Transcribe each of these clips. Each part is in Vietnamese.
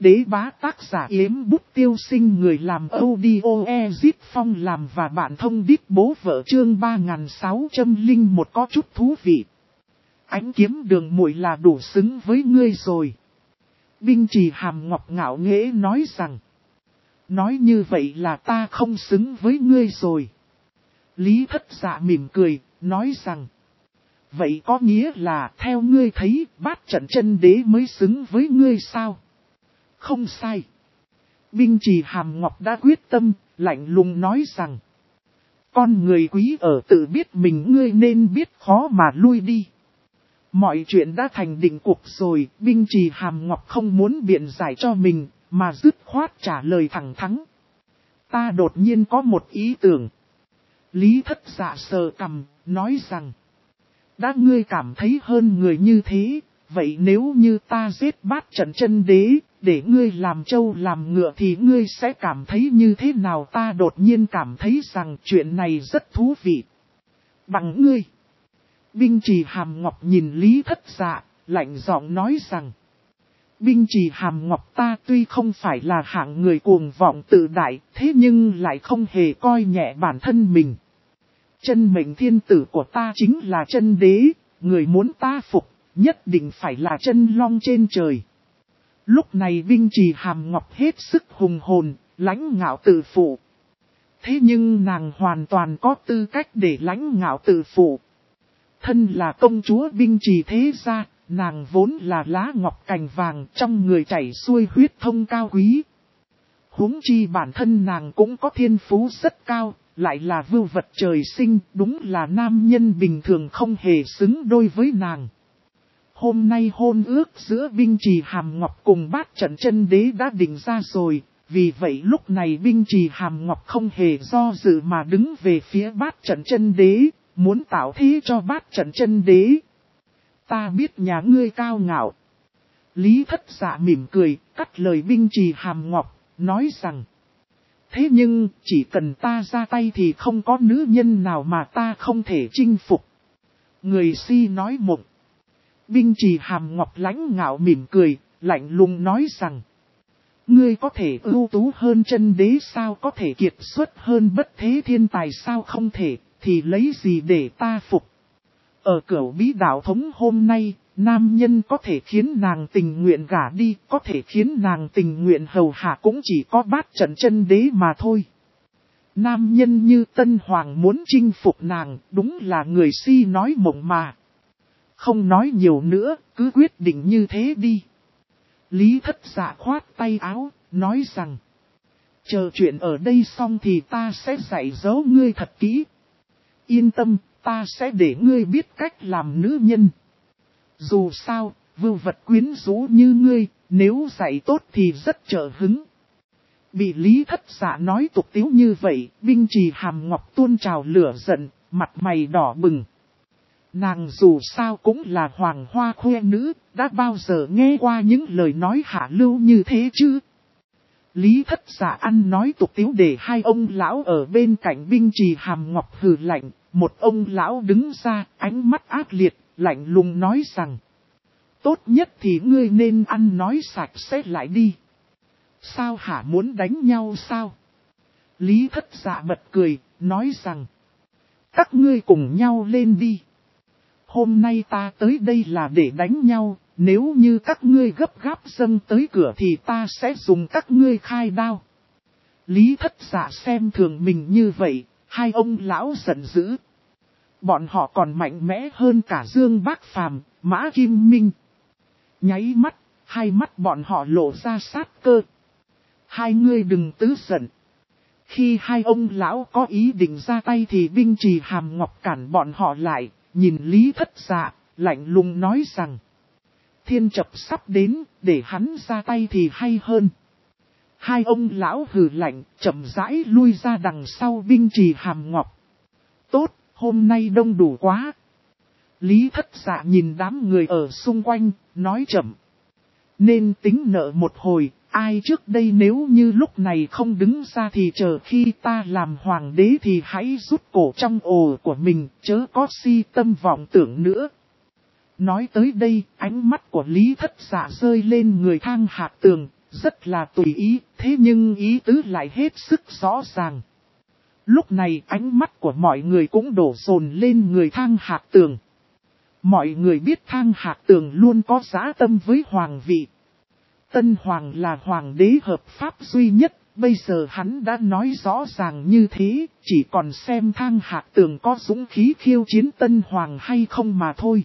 Đế bá tác giả Yếm Bút Tiêu Sinh, người làm audio Ezit Phong làm và bạn thông đít bố vợ, chương 3601 có chút thú vị. Ánh kiếm đường muội là đủ xứng với ngươi rồi. Binh Trì Hàm Ngọc ngạo nghễ nói rằng. Nói như vậy là ta không xứng với ngươi rồi. Lý Thất Dạ mỉm cười, nói rằng. Vậy có nghĩa là theo ngươi thấy Bát Trận Chân Đế mới xứng với ngươi sao? Không sai. Binh Trì Hàm Ngọc đã quyết tâm, lạnh lùng nói rằng. Con người quý ở tự biết mình, ngươi nên biết khó mà lui đi. Mọi chuyện đã thành định cuộc rồi, Binh Trì Hàm Ngọc không muốn biện giải cho mình, mà dứt khoát trả lời thẳng thắn. Ta đột nhiên có một ý tưởng. Lý Thất Dạ sờ cằm, nói rằng. Đã ngươi cảm thấy hơn người như thế, vậy nếu như ta giết Bát Trận Chân Đế, để ngươi làm trâu làm ngựa thì ngươi sẽ cảm thấy như thế nào? Ta đột nhiên cảm thấy rằng chuyện này rất thú vị. Bằng ngươi. Binh Trì Hàm Ngọc nhìn Lý Thất Dạ, lạnh giọng nói rằng. Binh Trì Hàm Ngọc, ta tuy không phải là hạng người cuồng vọng tự đại, thế nhưng lại không hề coi nhẹ bản thân mình. Chân mệnh thiên tử của ta chính là Chân Đế, người muốn ta phục, nhất định phải là Chân Long trên trời. Lúc này Binh Trì Hàm Ngọc hết sức hùng hồn, lãnh ngạo tự phụ. Thế nhưng nàng hoàn toàn có tư cách để lãnh ngạo tự phụ. Thân là công chúa Binh Trì thế gia, nàng vốn là lá ngọc cành vàng, trong người chảy xuôi huyết thông cao quý. Huống chi bản thân nàng cũng có thiên phú rất cao, lại là vưu vật trời sinh, đúng là nam nhân bình thường không hề xứng đôi với nàng. Hôm nay hôn ước giữa Binh Trì Hàm Ngọc cùng Bát Trận Chân Đế đã định ra rồi, vì vậy lúc này Binh Trì Hàm Ngọc không hề do dự mà đứng về phía Bát Trận Chân Đế, muốn tạo thế cho Bát Trận Chân Đế. Ta biết nhà ngươi cao ngạo. Lý Thất Dạ mỉm cười, cắt lời Binh Trì Hàm Ngọc, nói rằng. Thế nhưng, chỉ cần ta ra tay thì không có nữ nhân nào mà ta không thể chinh phục. Người si nói mộng. Binh Trì Hàm Ngọc lãnh ngạo mỉm cười, lạnh lùng nói rằng. Ngươi có thể ưu tú hơn Chân Đế sao, có thể kiệt xuất hơn bất thế thiên tài sao, không thể, thì lấy gì để ta phục. Ở Cửu Bí Đạo Thống hôm nay, nam nhân có thể khiến nàng tình nguyện gả đi, có thể khiến nàng tình nguyện hầu hạ cũng chỉ có Bát Trận Chân Đế mà thôi. Nam nhân như Tân Hoàng muốn chinh phục nàng, đúng là người si nói mộng mà. Không nói nhiều nữa, cứ quyết định như thế đi. Lý Thất Dạ khoát tay áo, nói rằng. Chờ chuyện ở đây xong thì ta sẽ dạy dỗ ngươi thật kỹ. Yên tâm, ta sẽ để ngươi biết cách làm nữ nhân. Dù sao, vưu vật quyến rũ như ngươi, nếu dạy tốt thì rất trợ hứng. Bị Lý Thất Dạ nói tục tiếu như vậy, Binh Trì Hàm Ngọc tuôn trào lửa giận, mặt mày đỏ bừng. Nàng dù sao cũng là hoàng hoa khoe nữ, đã bao giờ nghe qua những lời nói hạ lưu như thế chứ? Lý Thất Dạ ăn nói tục tiếu để hai ông lão ở bên cạnh Binh Trì Hàm Ngọc hừ lạnh. Một ông lão đứng ra, ánh mắt ác liệt, lạnh lùng nói rằng. Tốt nhất thì ngươi nên ăn nói sạch sẽ lại đi. Sao hả, muốn đánh nhau sao? Lý Thất Dạ bật cười, nói rằng. Các ngươi cùng nhau lên đi. Hôm nay ta tới đây là để đánh nhau, nếu như các ngươi gấp gáp dâng tới cửa thì ta sẽ dùng các ngươi khai đao. Lý Thất Dạ xem thường mình như vậy, hai ông lão giận dữ. Bọn họ còn mạnh mẽ hơn cả Dương Bác Phàm, Mã Kim Minh. Nháy mắt, hai mắt bọn họ lộ ra sát cơ. Hai ngươi đừng tứ giận. Khi hai ông lão có ý định ra tay thì Binh Trì Hàm Ngọc cản bọn họ lại, nhìn Lý Thất Dạ, lạnh lùng nói rằng. Thiên chập sắp đến, để hắn ra tay thì hay hơn. Hai ông lão hừ lạnh, chậm rãi lui ra đằng sau Binh Trì Hàm Ngọc. Tốt, hôm nay đông đủ quá. Lý Thất Dạ nhìn đám người ở xung quanh, nói chậm. Nên tính nợ một hồi, ai trước đây nếu như lúc này không đứng ra thì chờ khi ta làm hoàng đế thì hãy rút cổ trong ổ của mình, chớ có si tâm vọng tưởng nữa. Nói tới đây, ánh mắt của Lý Thất Dạ rơi lên người Thang Hạc Tường, rất là tùy ý, thế nhưng ý tứ lại hết sức rõ ràng. Lúc này ánh mắt của mọi người cũng đổ dồn lên người Thang Hạc Tường. Mọi người biết Thang Hạc Tường luôn có dã tâm với hoàng vị. Tân Hoàng là hoàng đế hợp pháp duy nhất, bây giờ hắn đã nói rõ ràng như thế, chỉ còn xem Thang Hạc Tường có dũng khí khiêu chiến Tân Hoàng hay không mà thôi.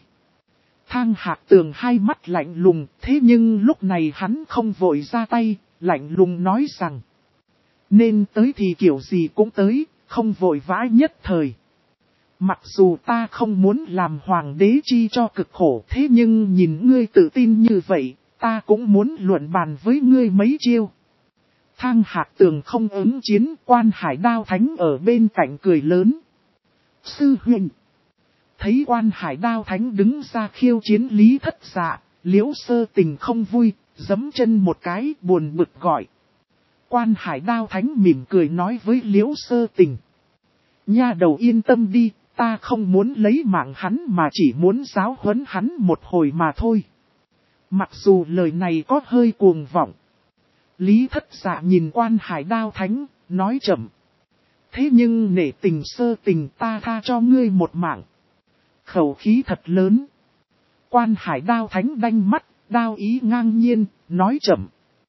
Thang Hạc Tường hai mắt lạnh lùng, thế nhưng lúc này hắn không vội ra tay, lạnh lùng nói rằng: nên tới thì kiểu gì cũng tới, không vội vã nhất thời. Mặc dù ta không muốn làm hoàng đế chi cho cực khổ, thế nhưng nhìn ngươi tự tin như vậy, ta cũng muốn luận bàn với ngươi mấy chiêu. Thang Hạc Tường không ứng chiến, Quan Hải Đao Thánh ở bên cạnh cười lớn. Sư huynh. Thấy Quan Hải Đao Thánh đứng ra khiêu chiến Lý Thất Dạ, Liễu Sơ Tình không vui, giẫm chân một cái buồn bực gọi. Quan Hải Đao Thánh mỉm cười nói với Liễu Sơ Tình: nha đầu yên tâm đi, ta không muốn lấy mạng hắn mà chỉ muốn giáo huấn hắn một hồi mà thôi. Mặc dù lời này có hơi cuồng vọng. Lý Thất Dạ nhìn Quan Hải Đao Thánh, nói chậm: thế nhưng nể tình Sơ Tình, ta tha cho ngươi một mạng. Khẩu khí thật lớn. Quan Hải Đao Thánh đanh mắt, đao ý ngang nhiên, nói chậm: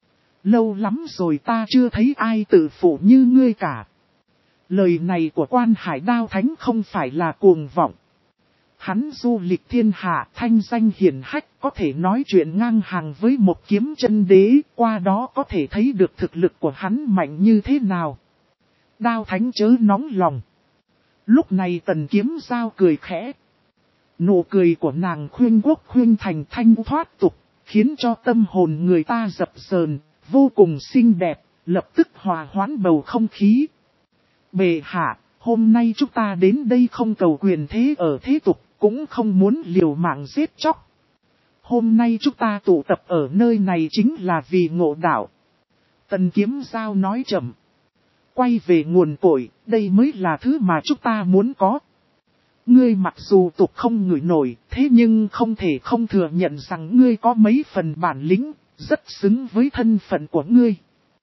lâu lắm rồi ta chưa thấy ai tự phụ như ngươi cả. Lời này của Quan Hải Đao Thánh không phải là cuồng vọng. Hắn du lịch thiên hạ, thanh danh hiển hách, có thể nói chuyện ngang hàng với một kiếm chân đế, qua đó có thể thấy được thực lực của hắn mạnh như thế nào. Đao Thánh chớ nóng lòng. Lúc này Tần Kiếm Giao cười khẽ. Nụ cười của nàng khuyên quốc khuyên thành thanh thoát tục, khiến cho tâm hồn người ta dập dờn, vô cùng xinh đẹp, lập tức hòa hoãn bầu không khí. Bệ hạ, hôm nay chúng ta đến đây không cầu quyền thế ở thế tục, cũng không muốn liều mạng giết chóc. Hôm nay chúng ta tụ tập ở nơi này chính là vì ngộ đạo. Tần Kiếm Giao nói chậm. Quay về nguồn cội, đây mới là thứ mà chúng ta muốn có. Ngươi mặc dù tục không ngửi nổi, thế nhưng không thể không thừa nhận rằng ngươi có mấy phần bản lĩnh, rất xứng với thân phận của ngươi.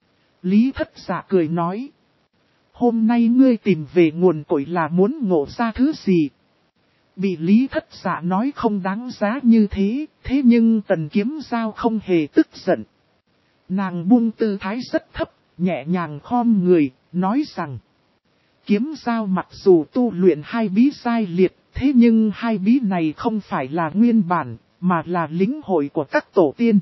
Lý Thất Dạ cười nói. Hôm nay ngươi tìm về nguồn cội là muốn ngộ ra thứ gì? Bị Lý Thất Dạ nói không đáng giá như thế, thế nhưng Tần Kiếm Giao không hề tức giận. Nàng buông tư thái rất thấp, nhẹ nhàng khom người, nói rằng: Kiếm Giao mặc dù tu luyện hai bí sai liệt, thế nhưng hai bí này không phải là nguyên bản, mà là lĩnh hội của các tổ tiên.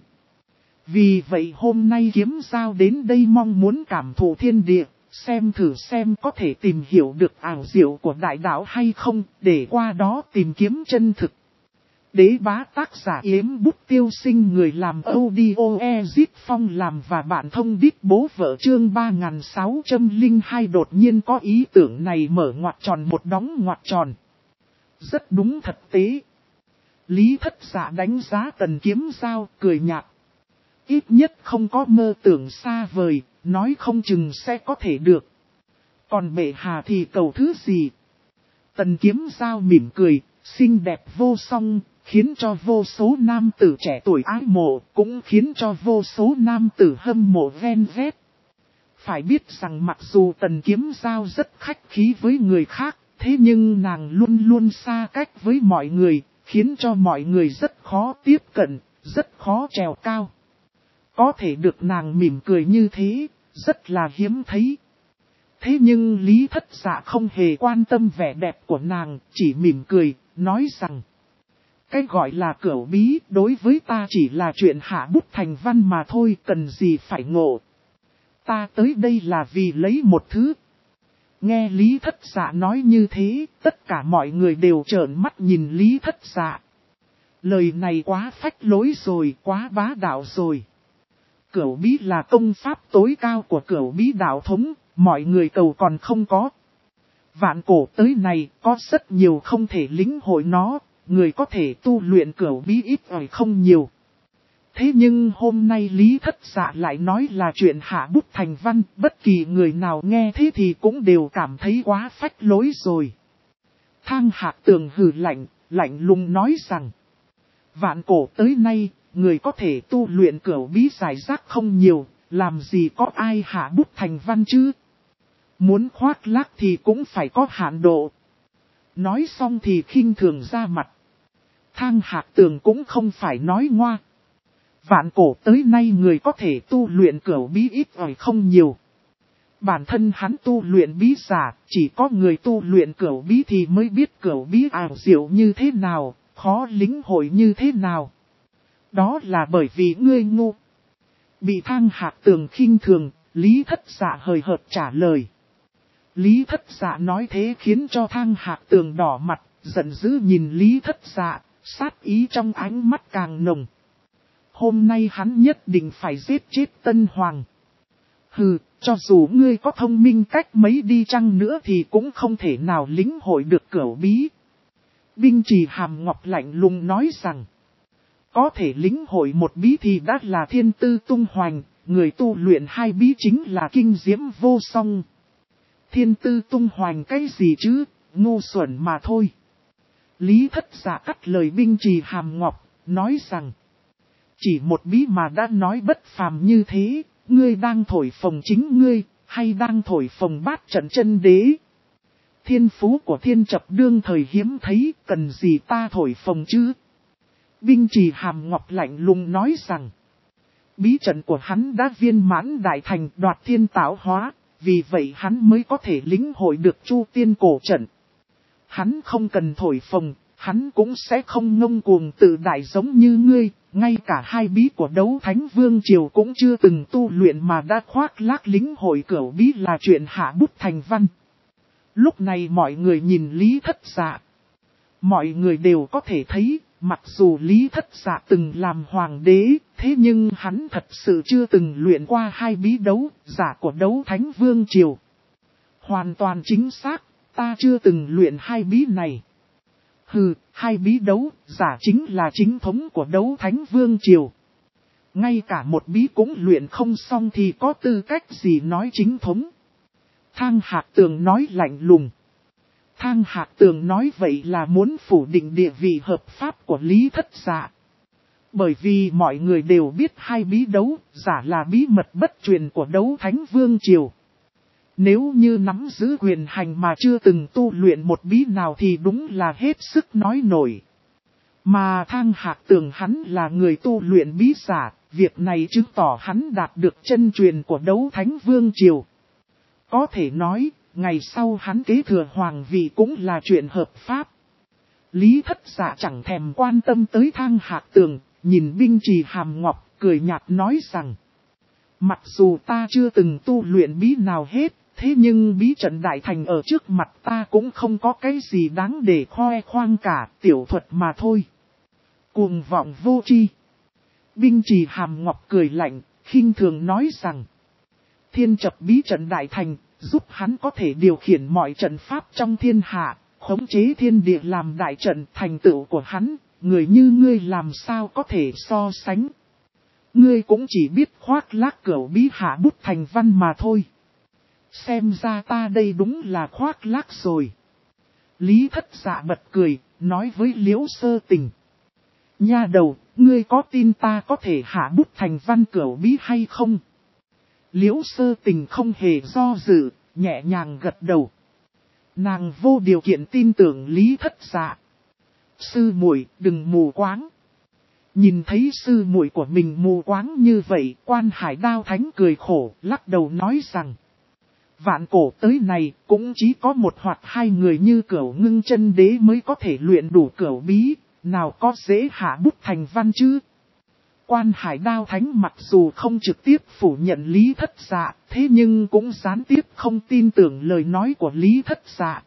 Vì vậy hôm nay Kiếm Giao đến đây mong muốn cảm thụ thiên địa, xem thử xem có thể tìm hiểu được ảo diệu của đại đạo hay không, để qua đó tìm kiếm chân thực. Đế Bá tác giả Yếm Bút Tiêu Sinh, người làm audio Ezit Phong làm và bạn thông đít bố vợ chương 3602 đột nhiên có ý tưởng này mở ngoặc tròn một đóng ngoặc tròn. Rất đúng thật tế. Lý Thất Dạ đánh giá Tần Kiếm Giao, cười nhạt. Ít nhất không có mơ tưởng xa vời, nói không chừng sẽ có thể được. Còn bệ hạ thì cầu thứ gì? Tần Kiếm Giao mỉm cười, xinh đẹp vô song, khiến cho vô số nam tử trẻ tuổi ái mộ, cũng khiến cho vô số nam tử hâm mộ ven vét. Phải biết rằng mặc dù Tần Kiếm Giao rất khách khí với người khác, thế nhưng nàng luôn luôn xa cách với mọi người, khiến cho mọi người rất khó tiếp cận, rất khó trèo cao. Có thể được nàng mỉm cười như thế, rất là hiếm thấy. Thế nhưng Lý Thất Dạ không hề quan tâm vẻ đẹp của nàng, chỉ mỉm cười, nói rằng: cái gọi là cửu bí đối với ta chỉ là chuyện hạ bút thành văn mà thôi, cần gì phải ngộ. Ta tới đây là vì lấy một thứ. Nghe Lý Thất Dạ nói như thế, tất cả mọi người đều trợn mắt nhìn Lý Thất Dạ. Lời này quá phách lối rồi, quá bá đạo rồi. Cửu bí là công pháp tối cao của cửu bí đạo thống, mọi người cầu còn không có. Vạn cổ tới này có rất nhiều không thể lĩnh hội nó, người có thể tu luyện cửu bí ít ỏi không nhiều. Thế nhưng hôm nay Lý Thất Dạ lại nói là chuyện hạ bút thành văn, bất kỳ người nào nghe thế thì cũng đều cảm thấy quá phách lối rồi. Thang Hạc Tường hừ lạnh, lạnh lùng nói rằng: vạn cổ tới nay, người có thể tu luyện cửu bí giải rác không nhiều, làm gì có ai hạ bút thành văn chứ. Muốn khoác lác thì cũng phải có hạn độ. Nói xong thì khinh thường ra mặt. Thang Hạc Tường cũng không phải nói ngoa. Vạn cổ tới nay người có thể tu luyện cửu bí ít ỏi không nhiều. Bản thân hắn tu luyện bí giả, chỉ có người tu luyện cửu bí thì mới biết cửu bí ảo diệu như thế nào, khó lĩnh hội như thế nào. Đó là bởi vì ngươi ngu. Bị Thang Hạc Tường khinh thường, Lý Thất Dạ hời hợt trả lời. Lý Thất Dạ nói thế khiến cho Thang Hạc Tường đỏ mặt, giận dữ nhìn Lý Thất Dạ, sát ý trong ánh mắt càng nồng. Hôm nay hắn nhất định phải giết chết Tân Hoàng. Hừ, cho dù ngươi có thông minh cách mấy đi chăng nữa thì cũng không thể nào lĩnh hội được cửu bí. Binh Trì Hàm Ngọc lạnh lùng nói rằng, có thể lĩnh hội một bí thì đã là thiên tư tung hoành, người tu luyện hai bí chính là kinh diễm vô song. Thiên tư tung hoành cái gì chứ, ngu xuẩn mà thôi. Lý Thất Dạ cắt lời Binh Trì Hàm Ngọc, nói rằng, chỉ một bí mà đã nói bất phàm như thế, ngươi đang thổi phồng chính ngươi, hay đang thổi phồng bát trận chân đế? Thiên phú của Thiên Chập đương thời hiếm thấy, cần gì ta thổi phồng chứ? Binh Trì Hàm Ngọc lạnh lùng nói rằng, bí trận của hắn đã viên mãn đại thành đoạt thiên tạo hóa, vì vậy hắn mới có thể lĩnh hội được Chu Tiên cổ trận. Hắn không cần thổi phồng, hắn cũng sẽ không ngông cuồng tự đại giống như ngươi, ngay cả hai bí của Đấu Thánh Vương Triều cũng chưa từng tu luyện mà đã khoác lác lĩnh hội cửu bí là chuyện hạ bút thành văn. Lúc này mọi người nhìn Lý Thất Dạ. Mọi người đều có thể thấy, mặc dù Lý Thất Dạ từng làm hoàng đế, thế nhưng hắn thật sự chưa từng luyện qua hai bí đấu giả của Đấu Thánh Vương Triều. Hoàn toàn chính xác, ta chưa từng luyện hai bí này. Hừ, hai bí đấu giả chính là chính thống của Đấu Thánh Vương Triều. Ngay cả một bí cũng luyện không xong thì có tư cách gì nói chính thống. Thang Hạc Tường nói lạnh lùng. Thang Hạc Tường nói vậy là muốn phủ định địa vị hợp pháp của Lý Thất Dạ. Bởi vì mọi người đều biết hai bí đấu giả là bí mật bất truyền của Đấu Thánh Vương Triều. Nếu như nắm giữ quyền hành mà chưa từng tu luyện một bí nào thì đúng là hết sức nói nổi. Mà Thang Hạc Tường hắn là người tu luyện bí giả, việc này chứng tỏ hắn đạt được chân truyền của Đấu Thánh Vương Triều. Có thể nói, ngày sau hắn kế thừa hoàng vị cũng là chuyện hợp pháp. Lý Thất Dạ chẳng thèm quan tâm tới Thang Hạc Tường, nhìn Binh Trì Hàm Ngọc, cười nhạt nói rằng, mặc dù ta chưa từng tu luyện bí nào hết, thế nhưng bí trận đại thành ở trước mặt ta cũng không có cái gì đáng để khoe khoang cả, tiểu thuật mà thôi. Cuồng vọng vô tri. Binh Trì Hàm Ngọc cười lạnh, khinh thường nói rằng, Thiên Chập bí trận đại thành, giúp hắn có thể điều khiển mọi trận pháp trong thiên hạ, khống chế thiên địa làm đại trận. Thành tựu của hắn, người như ngươi làm sao có thể so sánh. Ngươi cũng chỉ biết khoác lác cửu bí hạ bút thành văn mà thôi. Xem ra ta đây đúng là khoác lác rồi. Lý Thất Dạ bật cười, nói với Liễu Sơ Tình. Nha đầu, ngươi có tin ta có thể hạ bút thành văn cửu bí hay không? Liễu Sơ Tình không hề do dự, nhẹ nhàng gật đầu. Nàng vô điều kiện tin tưởng Lý Thất Dạ. Sư muội, đừng mù quáng. Nhìn thấy sư muội của mình mù quáng như vậy, Quan Hải Đao Thánh cười khổ, lắc đầu nói rằng, vạn cổ tới này, cũng chỉ có một hoặc hai người như Cửu Ngưng Chân Đế mới có thể luyện đủ cửu bí, nào có dễ hạ bút thành văn chứ. Quan Hải Đao Thánh mặc dù không trực tiếp phủ nhận Lý Thất Dạ, thế nhưng cũng gián tiếp không tin tưởng lời nói của Lý Thất Dạ.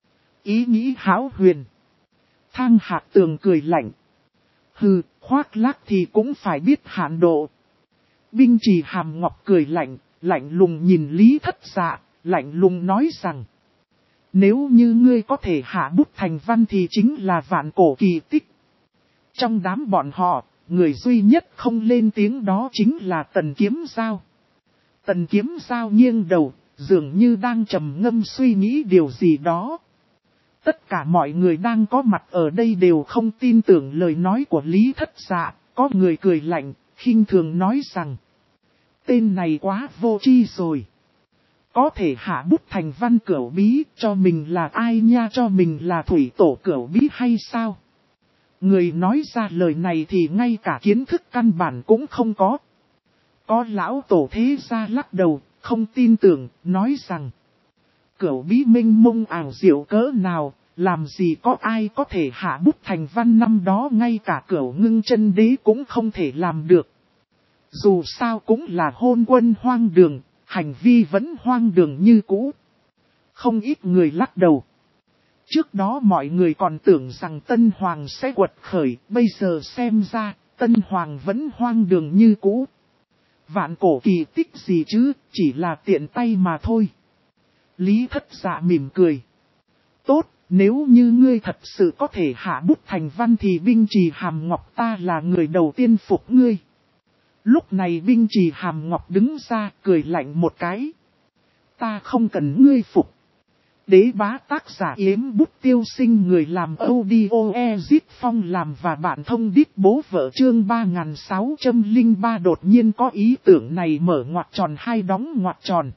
Ý nghĩ hão huyền. Thang Hạc Tường cười lạnh. Hừ, khoác lác thì cũng phải biết hạn độ. Binh Trì Hàm Ngọc cười lạnh, lạnh lùng nhìn Lý Thất Dạ, lạnh lùng nói rằng, nếu như ngươi có thể hạ bút thành văn thì chính là vạn cổ kỳ tích. Trong đám bọn họ, người duy nhất không lên tiếng đó chính là Tần Kiếm Giao. Tần Kiếm Giao nghiêng đầu, dường như đang trầm ngâm suy nghĩ điều gì đó. Tất cả mọi người đang có mặt ở đây đều không tin tưởng lời nói của Lý Thất Dạ, Có người cười lạnh, khinh thường nói rằng, tên này quá vô tri rồi. Có thể hạ bút thành văn cửu bí, cho mình là ai nha, cho mình là thủy tổ cửu bí hay sao? Người nói ra lời này thì ngay cả kiến thức căn bản cũng không có. Có lão tổ thế gia lắc đầu, không tin tưởng, nói rằng, cửu bí minh mông ảo diệu cỡ nào, làm gì có ai có thể hạ bút thành văn, năm đó ngay cả cửu ngưng chân đế cũng không thể làm được. Dù sao cũng là hôn quân hoang đường, hành vi vẫn hoang đường như cũ. Không ít người lắc đầu. Trước đó mọi người còn tưởng rằng Tân Hoàng sẽ quật khởi, bây giờ xem ra, Tân Hoàng vẫn hoang đường như cũ. Vạn cổ kỳ tích gì chứ, chỉ là tiện tay mà thôi. Lý Thất Dạ mỉm cười. Tốt, nếu như ngươi thật sự có thể hạ bút thành văn thì Binh Trì Hàm Ngọc ta là người đầu tiên phục ngươi. Lúc này Binh Trì Hàm Ngọc đứng ra cười lạnh một cái. Ta không cần ngươi phục. Đế bá tác giả Yếm Bút Tiêu Sinh, người làm audio Ezit Phong làm và bạn thông đít bố vợ, chương 3603 đột nhiên có ý tưởng này, mở ngoặc tròn hay đóng ngoặc tròn.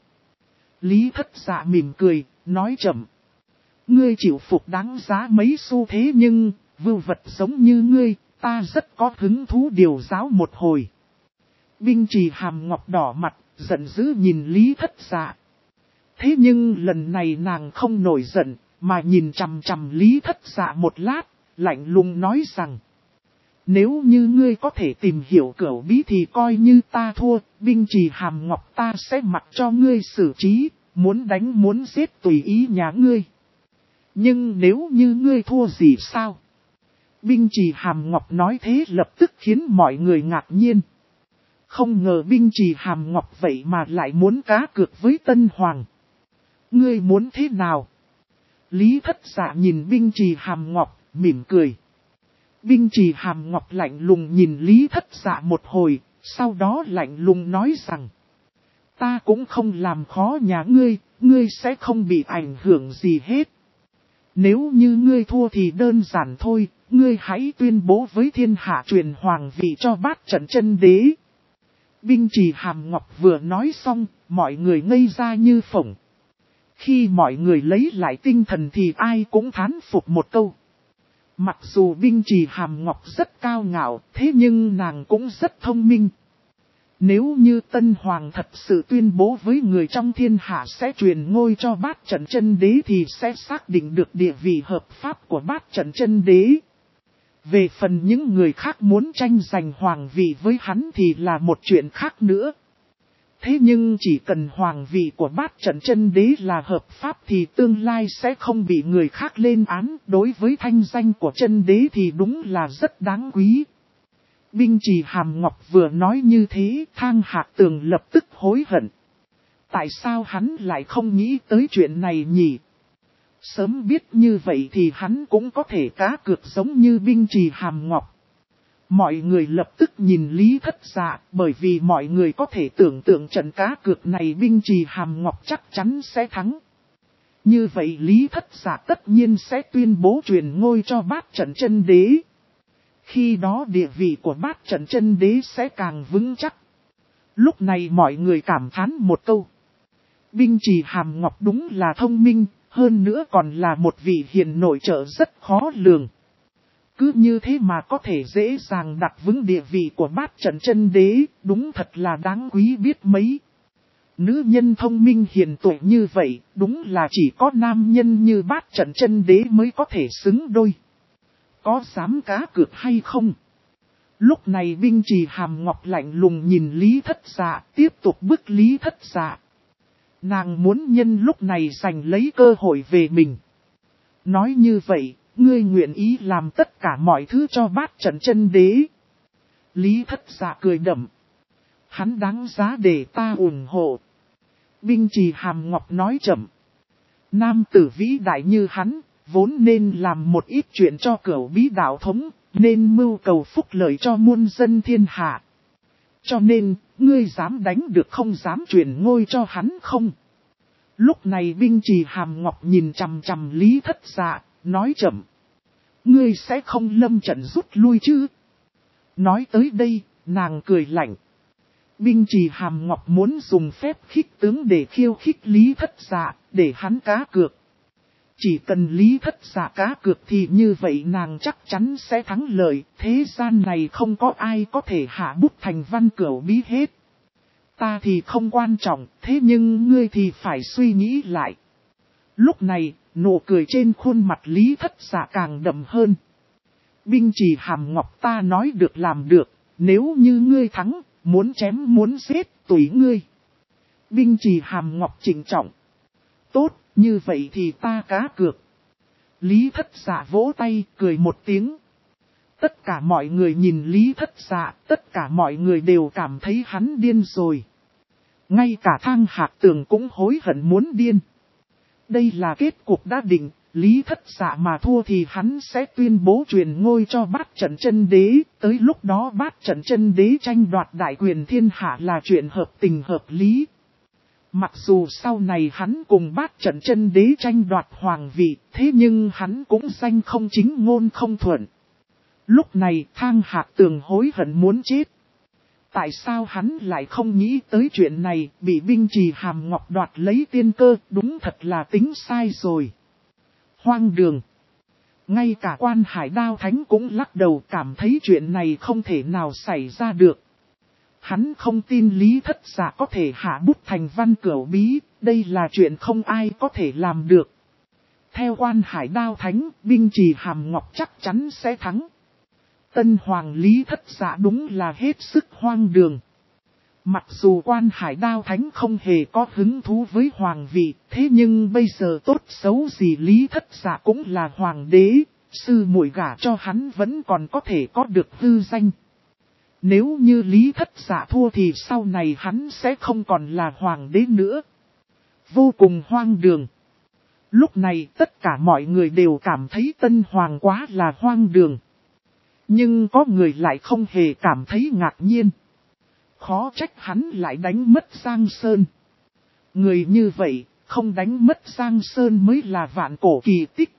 Lý Thất Dạ mỉm cười, nói chậm. Ngươi chịu phục đáng giá mấy xu thế nhưng, vưu vật giống như ngươi, ta rất có hứng thú điều giáo một hồi. Binh Trì Hàm Ngọc đỏ mặt, giận dữ nhìn Lý Thất Dạ. Thế nhưng lần này nàng không nổi giận, mà nhìn chằm chằm Lý Thất Dạ một lát, lạnh lùng nói rằng. Nếu như ngươi có thể tìm hiểu cửu bí thì coi như ta thua, Binh Trì Hàm Ngọc ta sẽ mặc cho ngươi xử trí, muốn đánh muốn giết tùy ý nhà ngươi. Nhưng nếu như ngươi thua gì sao? Binh Trì Hàm Ngọc nói thế lập tức khiến mọi người ngạc nhiên. Không ngờ Binh Trì Hàm Ngọc vậy mà lại muốn cá cược với Tân Hoàng. Ngươi muốn thế nào? Lý Thất Dạ nhìn Binh Trì Hàm Ngọc, mỉm cười. Binh Trì Hàm Ngọc lạnh lùng nhìn Lý Thất Dạ một hồi, sau đó lạnh lùng nói rằng. Ta cũng không làm khó nhà ngươi, ngươi sẽ không bị ảnh hưởng gì hết. Nếu như ngươi thua thì đơn giản thôi, ngươi hãy tuyên bố với thiên hạ truyền hoàng vị cho Bát Trận Chân Đế. Binh Trì Hàm Ngọc vừa nói xong, mọi người ngây ra như phỏng. Khi mọi người lấy lại tinh thần thì ai cũng thán phục một câu. Mặc dù Binh Trì Hàm Ngọc rất cao ngạo, thế nhưng nàng cũng rất thông minh. Nếu như Tân Hoàng thật sự tuyên bố với người trong thiên hạ sẽ truyền ngôi cho Bát Trận Chân Đế thì sẽ xác định được địa vị hợp pháp của Bát Trận Chân Đế. Về phần những người khác muốn tranh giành hoàng vị với hắn thì là một chuyện khác nữa. Thế nhưng chỉ cần hoàng vị của Bát Trận Chân Đế là hợp pháp thì tương lai sẽ không bị người khác lên án. Đối với thanh danh của Chân Đế thì đúng là rất đáng quý. Binh Trì Hàm Ngọc vừa nói như thế, Thang Hạc Tường lập tức hối hận. Tại sao hắn lại không nghĩ tới chuyện này nhỉ? Sớm biết như vậy thì hắn cũng có thể cá cược giống như Binh Trì Hàm Ngọc. Mọi người lập tức nhìn Lý Thất Dạ, bởi vì mọi người có thể tưởng tượng trận cá cược này Binh Trì Hàm Ngọc chắc chắn sẽ thắng. Như vậy Lý Thất Dạ tất nhiên sẽ tuyên bố truyền ngôi cho Bát Trận Chân Đế. Khi đó địa vị của Bát Trận Chân Đế sẽ càng vững chắc. Lúc này mọi người cảm thán một câu. Binh Trì Hàm Ngọc đúng là thông minh, hơn nữa còn là một vị hiền nội trợ rất khó lường. Cứ như thế mà có thể dễ dàng đặt vững địa vị của Bát Trận Chân Đế, đúng thật là đáng quý biết mấy. Nữ nhân thông minh hiền tuệ như vậy, đúng là chỉ có nam nhân như Bát Trận Chân Đế mới có thể xứng đôi. Có dám cá cược hay không? Lúc này Binh Trì Hàm Ngọc lạnh lùng nhìn Lý Thất Dạ, tiếp tục bức Lý Thất Dạ. Nàng muốn nhân lúc này giành lấy cơ hội về mình. Nói như vậy, ngươi nguyện ý làm tất cả mọi thứ cho Bát Trận Chân Đế. Lý Thất Dạ cười đậm. Hắn đáng giá để ta ủng hộ. Binh Trì Hàm Ngọc nói chậm. Nam tử vĩ đại như hắn, vốn nên làm một ít chuyện cho Cửu Bí đạo thống, nên mưu cầu phúc lợi cho muôn dân thiên hạ. Cho nên, ngươi dám đánh được không dám truyền ngôi cho hắn không? Lúc này Binh Trì Hàm Ngọc nhìn chằm chằm Lý Thất Dạ, nói chậm. Ngươi sẽ không lâm trận rút lui chứ? Nói tới đây, nàng cười lạnh. Binh Trì Hàm Ngọc muốn dùng phép khích tướng để khiêu khích Lý Thất Dạ, để hắn cá cược. Chỉ cần Lý Thất Dạ cá cược thì như vậy nàng chắc chắn sẽ thắng lợi, thế gian này không có ai có thể hạ bút thành văn cửu bí hết. Ta thì không quan trọng, thế nhưng ngươi thì phải suy nghĩ lại. Lúc này, nụ cười trên khuôn mặt Lý Thất Dạ càng đậm hơn. Binh Trì Hàm Ngọc, ta nói được làm được, nếu như ngươi thắng, muốn chém muốn giết, tùy ngươi. Binh Trì Hàm Ngọc trịnh trọng. Tốt, như vậy thì ta cá cược. Lý Thất Dạ vỗ tay, cười một tiếng. Tất cả mọi người nhìn Lý Thất Dạ, tất cả mọi người đều cảm thấy hắn điên rồi. Ngay cả Thang Hạc Tường cũng hối hận muốn điên. Đây là kết cục đã định, Lý Thất Dạ mà thua thì hắn sẽ tuyên bố truyền ngôi cho Bát Trận Chân Đế, tới lúc đó Bát Trận Chân Đế tranh đoạt đại quyền thiên hạ là chuyện hợp tình hợp lý. Mặc dù sau này hắn cùng Bát Trận Chân Đế tranh đoạt hoàng vị, thế nhưng hắn cũng danh không chính ngôn không thuận. Lúc này Thang Hạc Tường hối hận muốn chết. Tại sao hắn lại không nghĩ tới chuyện này, bị Binh Trì Hàm Ngọc đoạt lấy tiên cơ, đúng thật là tính sai rồi. Hoang đường. Ngay cả Quan Hải Đao Thánh cũng lắc đầu, cảm thấy chuyện này không thể nào xảy ra được. Hắn không tin Lý Thất Dạ có thể hạ bút thành văn cửu bí, đây là chuyện không ai có thể làm được. Theo Quan Hải Đao Thánh, Binh Trì Hàm Ngọc chắc chắn sẽ thắng. Tân Hoàng Lý Thất Dạ đúng là hết sức hoang đường. Mặc dù Quan Hải Đao Thánh không hề có hứng thú với hoàng vị, thế nhưng bây giờ tốt xấu gì Lý Thất Dạ cũng là hoàng đế, sư muội gả cho hắn vẫn còn có thể có được hư danh. Nếu như Lý Thất Dạ thua thì sau này hắn sẽ không còn là hoàng đế nữa. Vô cùng hoang đường. Lúc này tất cả mọi người đều cảm thấy Tân Hoàng quá là hoang đường. Nhưng có người lại không hề cảm thấy ngạc nhiên. Khó trách hắn lại đánh mất Giang Sơn. Người như vậy, không đánh mất Giang Sơn mới là vạn cổ kỳ tích.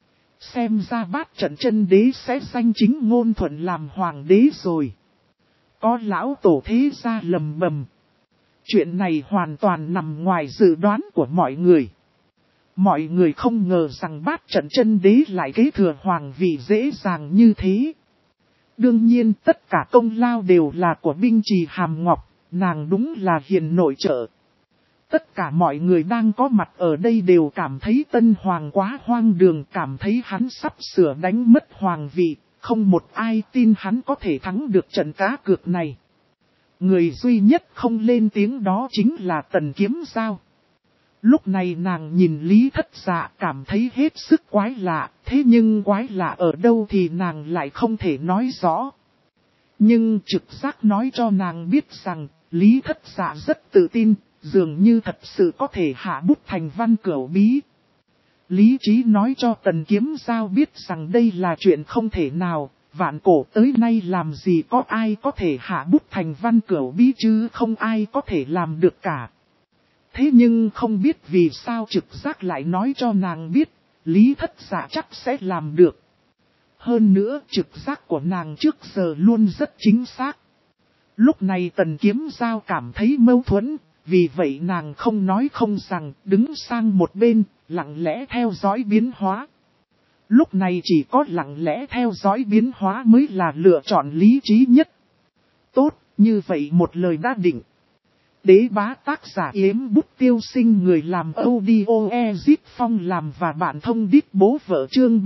Xem ra Bát Trận Chân Đế sẽ danh chính ngôn thuận làm hoàng đế rồi. Có lão tổ thế gia lầm bầm. Chuyện này hoàn toàn nằm ngoài dự đoán của mọi người. Mọi người không ngờ rằng Bát Trận Chân Đế lại kế thừa hoàng vị dễ dàng như thế. Đương nhiên tất cả công lao đều là của Binh Trì Hàm Ngọc, nàng đúng là hiền nội trợ. Tất cả mọi người đang có mặt ở đây đều cảm thấy Tân Hoàng quá hoang đường, cảm thấy hắn sắp sửa đánh mất hoàng vị, không một ai tin hắn có thể thắng được trận cá cược này. Người duy nhất không lên tiếng đó chính là Tần Kiếm Giao. Lúc này nàng nhìn Lý Thất Dạ cảm thấy hết sức quái lạ, thế nhưng quái lạ ở đâu thì nàng lại không thể nói rõ. Nhưng trực giác nói cho nàng biết rằng, Lý Thất Dạ rất tự tin, dường như thật sự có thể hạ bút thành văn cửu bí. Lý trí nói cho Tần Kiếm Giao biết rằng đây là chuyện không thể nào, vạn cổ tới nay làm gì có ai có thể hạ bút thành văn cửu bí chứ không ai có thể làm được cả. Thế nhưng không biết vì sao trực giác lại nói cho nàng biết, Lý Thất Dạ chắc sẽ làm được. Hơn nữa trực giác của nàng trước giờ luôn rất chính xác. Lúc này Tần Kiếm Giao cảm thấy mâu thuẫn, vì vậy nàng không nói không rằng, đứng sang một bên, lặng lẽ theo dõi biến hóa. Lúc này chỉ có lặng lẽ theo dõi biến hóa mới là lựa chọn lý trí nhất. Tốt, như vậy một lời đã định. Đế bá tác giả Yếm Bút Tiêu Sinh, người làm audio Ezip Phong làm và bạn thông đít bố vợ chương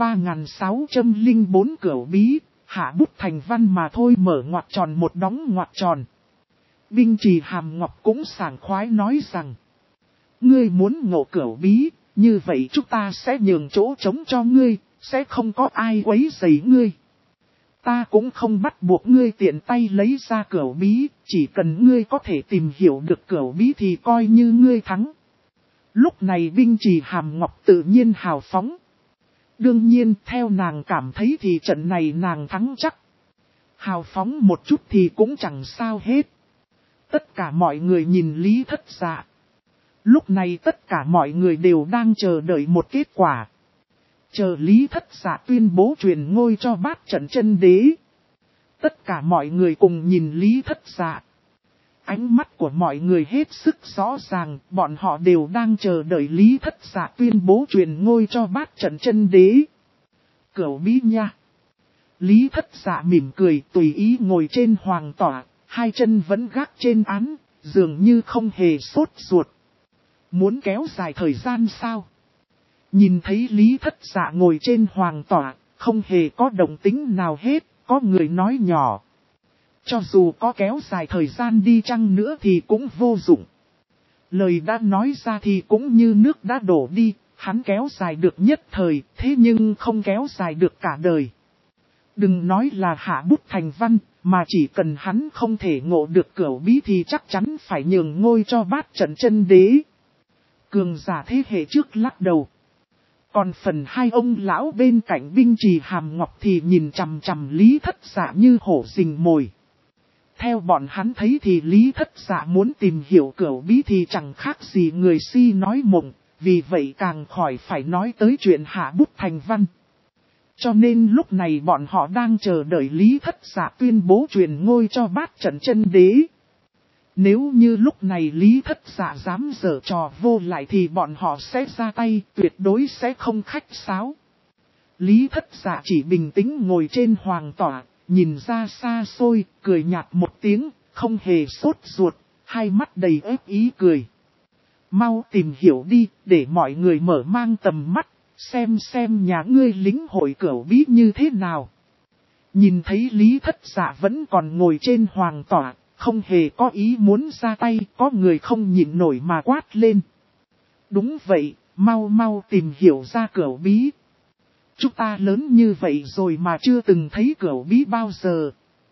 3604 cửu bí, hạ bút thành văn mà thôi, mở ngoặc tròn một đóng ngoặc tròn. Binh Trì Hàm Ngọc cũng sảng khoái nói rằng, ngươi muốn ngộ cửu bí, như vậy chúng ta sẽ nhường chỗ trống cho ngươi, sẽ không có ai quấy rầy ngươi. Ta cũng không bắt buộc ngươi tiện tay lấy ra cửu bí, chỉ cần ngươi có thể tìm hiểu được cửu bí thì coi như ngươi thắng. Lúc này Binh Trì Hàm Ngọc tự nhiên hào phóng. Đương nhiên theo nàng cảm thấy thì trận này nàng thắng chắc. Hào phóng một chút thì cũng chẳng sao hết. Tất cả mọi người nhìn Lý Thất Dạ. Lúc này tất cả mọi người đều đang chờ đợi một kết quả. Chờ Lý Thất Dạ tuyên bố truyền ngôi cho Bát Trận Chân Đế. Tất cả mọi người cùng nhìn Lý Thất Dạ. Ánh mắt của mọi người hết sức rõ ràng, bọn họ đều đang chờ đợi Lý Thất Dạ tuyên bố truyền ngôi cho Bát Trận Chân Đế. Cửu bí nha. Lý Thất Dạ mỉm cười tùy ý ngồi trên hoàng tọa, hai chân vẫn gác trên án, dường như không hề sốt ruột. Muốn kéo dài thời gian sao? Nhìn thấy Lý Thất Dạ ngồi trên hoàng tọa, không hề có động tĩnh nào hết, có người nói nhỏ. Cho dù có kéo dài thời gian đi chăng nữa thì cũng vô dụng. Lời đã nói ra thì cũng như nước đã đổ đi, hắn kéo dài được nhất thời, thế nhưng không kéo dài được cả đời. Đừng nói là hạ bút thành văn, mà chỉ cần hắn không thể ngộ được cửu bí thì chắc chắn phải nhường ngôi cho Bát Trận Chân Đế. Cường giả thế hệ trước lắc đầu. Còn phần hai ông lão bên cạnh Binh Trì Hàm Ngọc thì nhìn chằm chằm Lý Thất Dạ như hổ rình mồi. Theo bọn hắn thấy thì Lý Thất Dạ muốn tìm hiểu cửu bí thì chẳng khác gì người si nói mộng, vì vậy càng khỏi phải nói tới chuyện hạ bút thành văn. Cho nên lúc này bọn họ đang chờ đợi Lý Thất Dạ tuyên bố truyền ngôi cho Bát Trận Chân Đế. Nếu như lúc này Lý Thất Dạ dám giở trò vô lại thì bọn họ sẽ ra tay, tuyệt đối sẽ không khách sáo. Lý Thất Dạ chỉ bình tĩnh ngồi trên hoàng tọa, nhìn ra xa xôi, cười nhạt một tiếng, không hề sốt ruột, hai mắt đầy ép ý cười. Mau tìm hiểu đi, để mọi người mở mang tầm mắt, xem nhà ngươi lính hội cửu bí như thế nào. Nhìn thấy Lý Thất Dạ vẫn còn ngồi trên hoàng tọa, không hề có ý muốn ra tay, có người không nhịn nổi mà quát lên. Đúng vậy, mau tìm hiểu ra cửu bí. Chúng ta lớn như vậy rồi mà chưa từng thấy cửu bí bao giờ.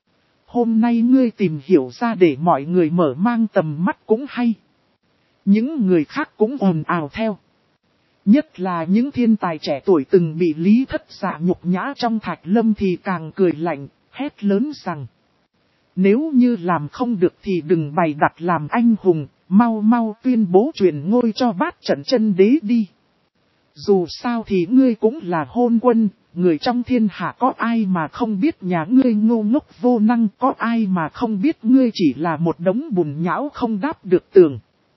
Hôm nay ngươi tìm hiểu ra để mọi người mở mang tầm mắt cũng hay. Những người khác cũng ồn ào theo. Nhất là những thiên tài trẻ tuổi từng bị Lý Thất Dạ nhục nhã trong Thạch Lâm thì càng cười lạnh, hét lớn rằng. Nếu như làm không được thì đừng bày đặt làm anh hùng, mau tuyên bố truyền ngôi cho Bát Trận Chân Đế đi. Dù sao thì ngươi cũng là hôn quân, người trong thiên hạ có ai mà không biết nhà ngươi ngu ngốc vô năng, có ai mà không biết ngươi chỉ là một đống bùn nhão không đáp được tường.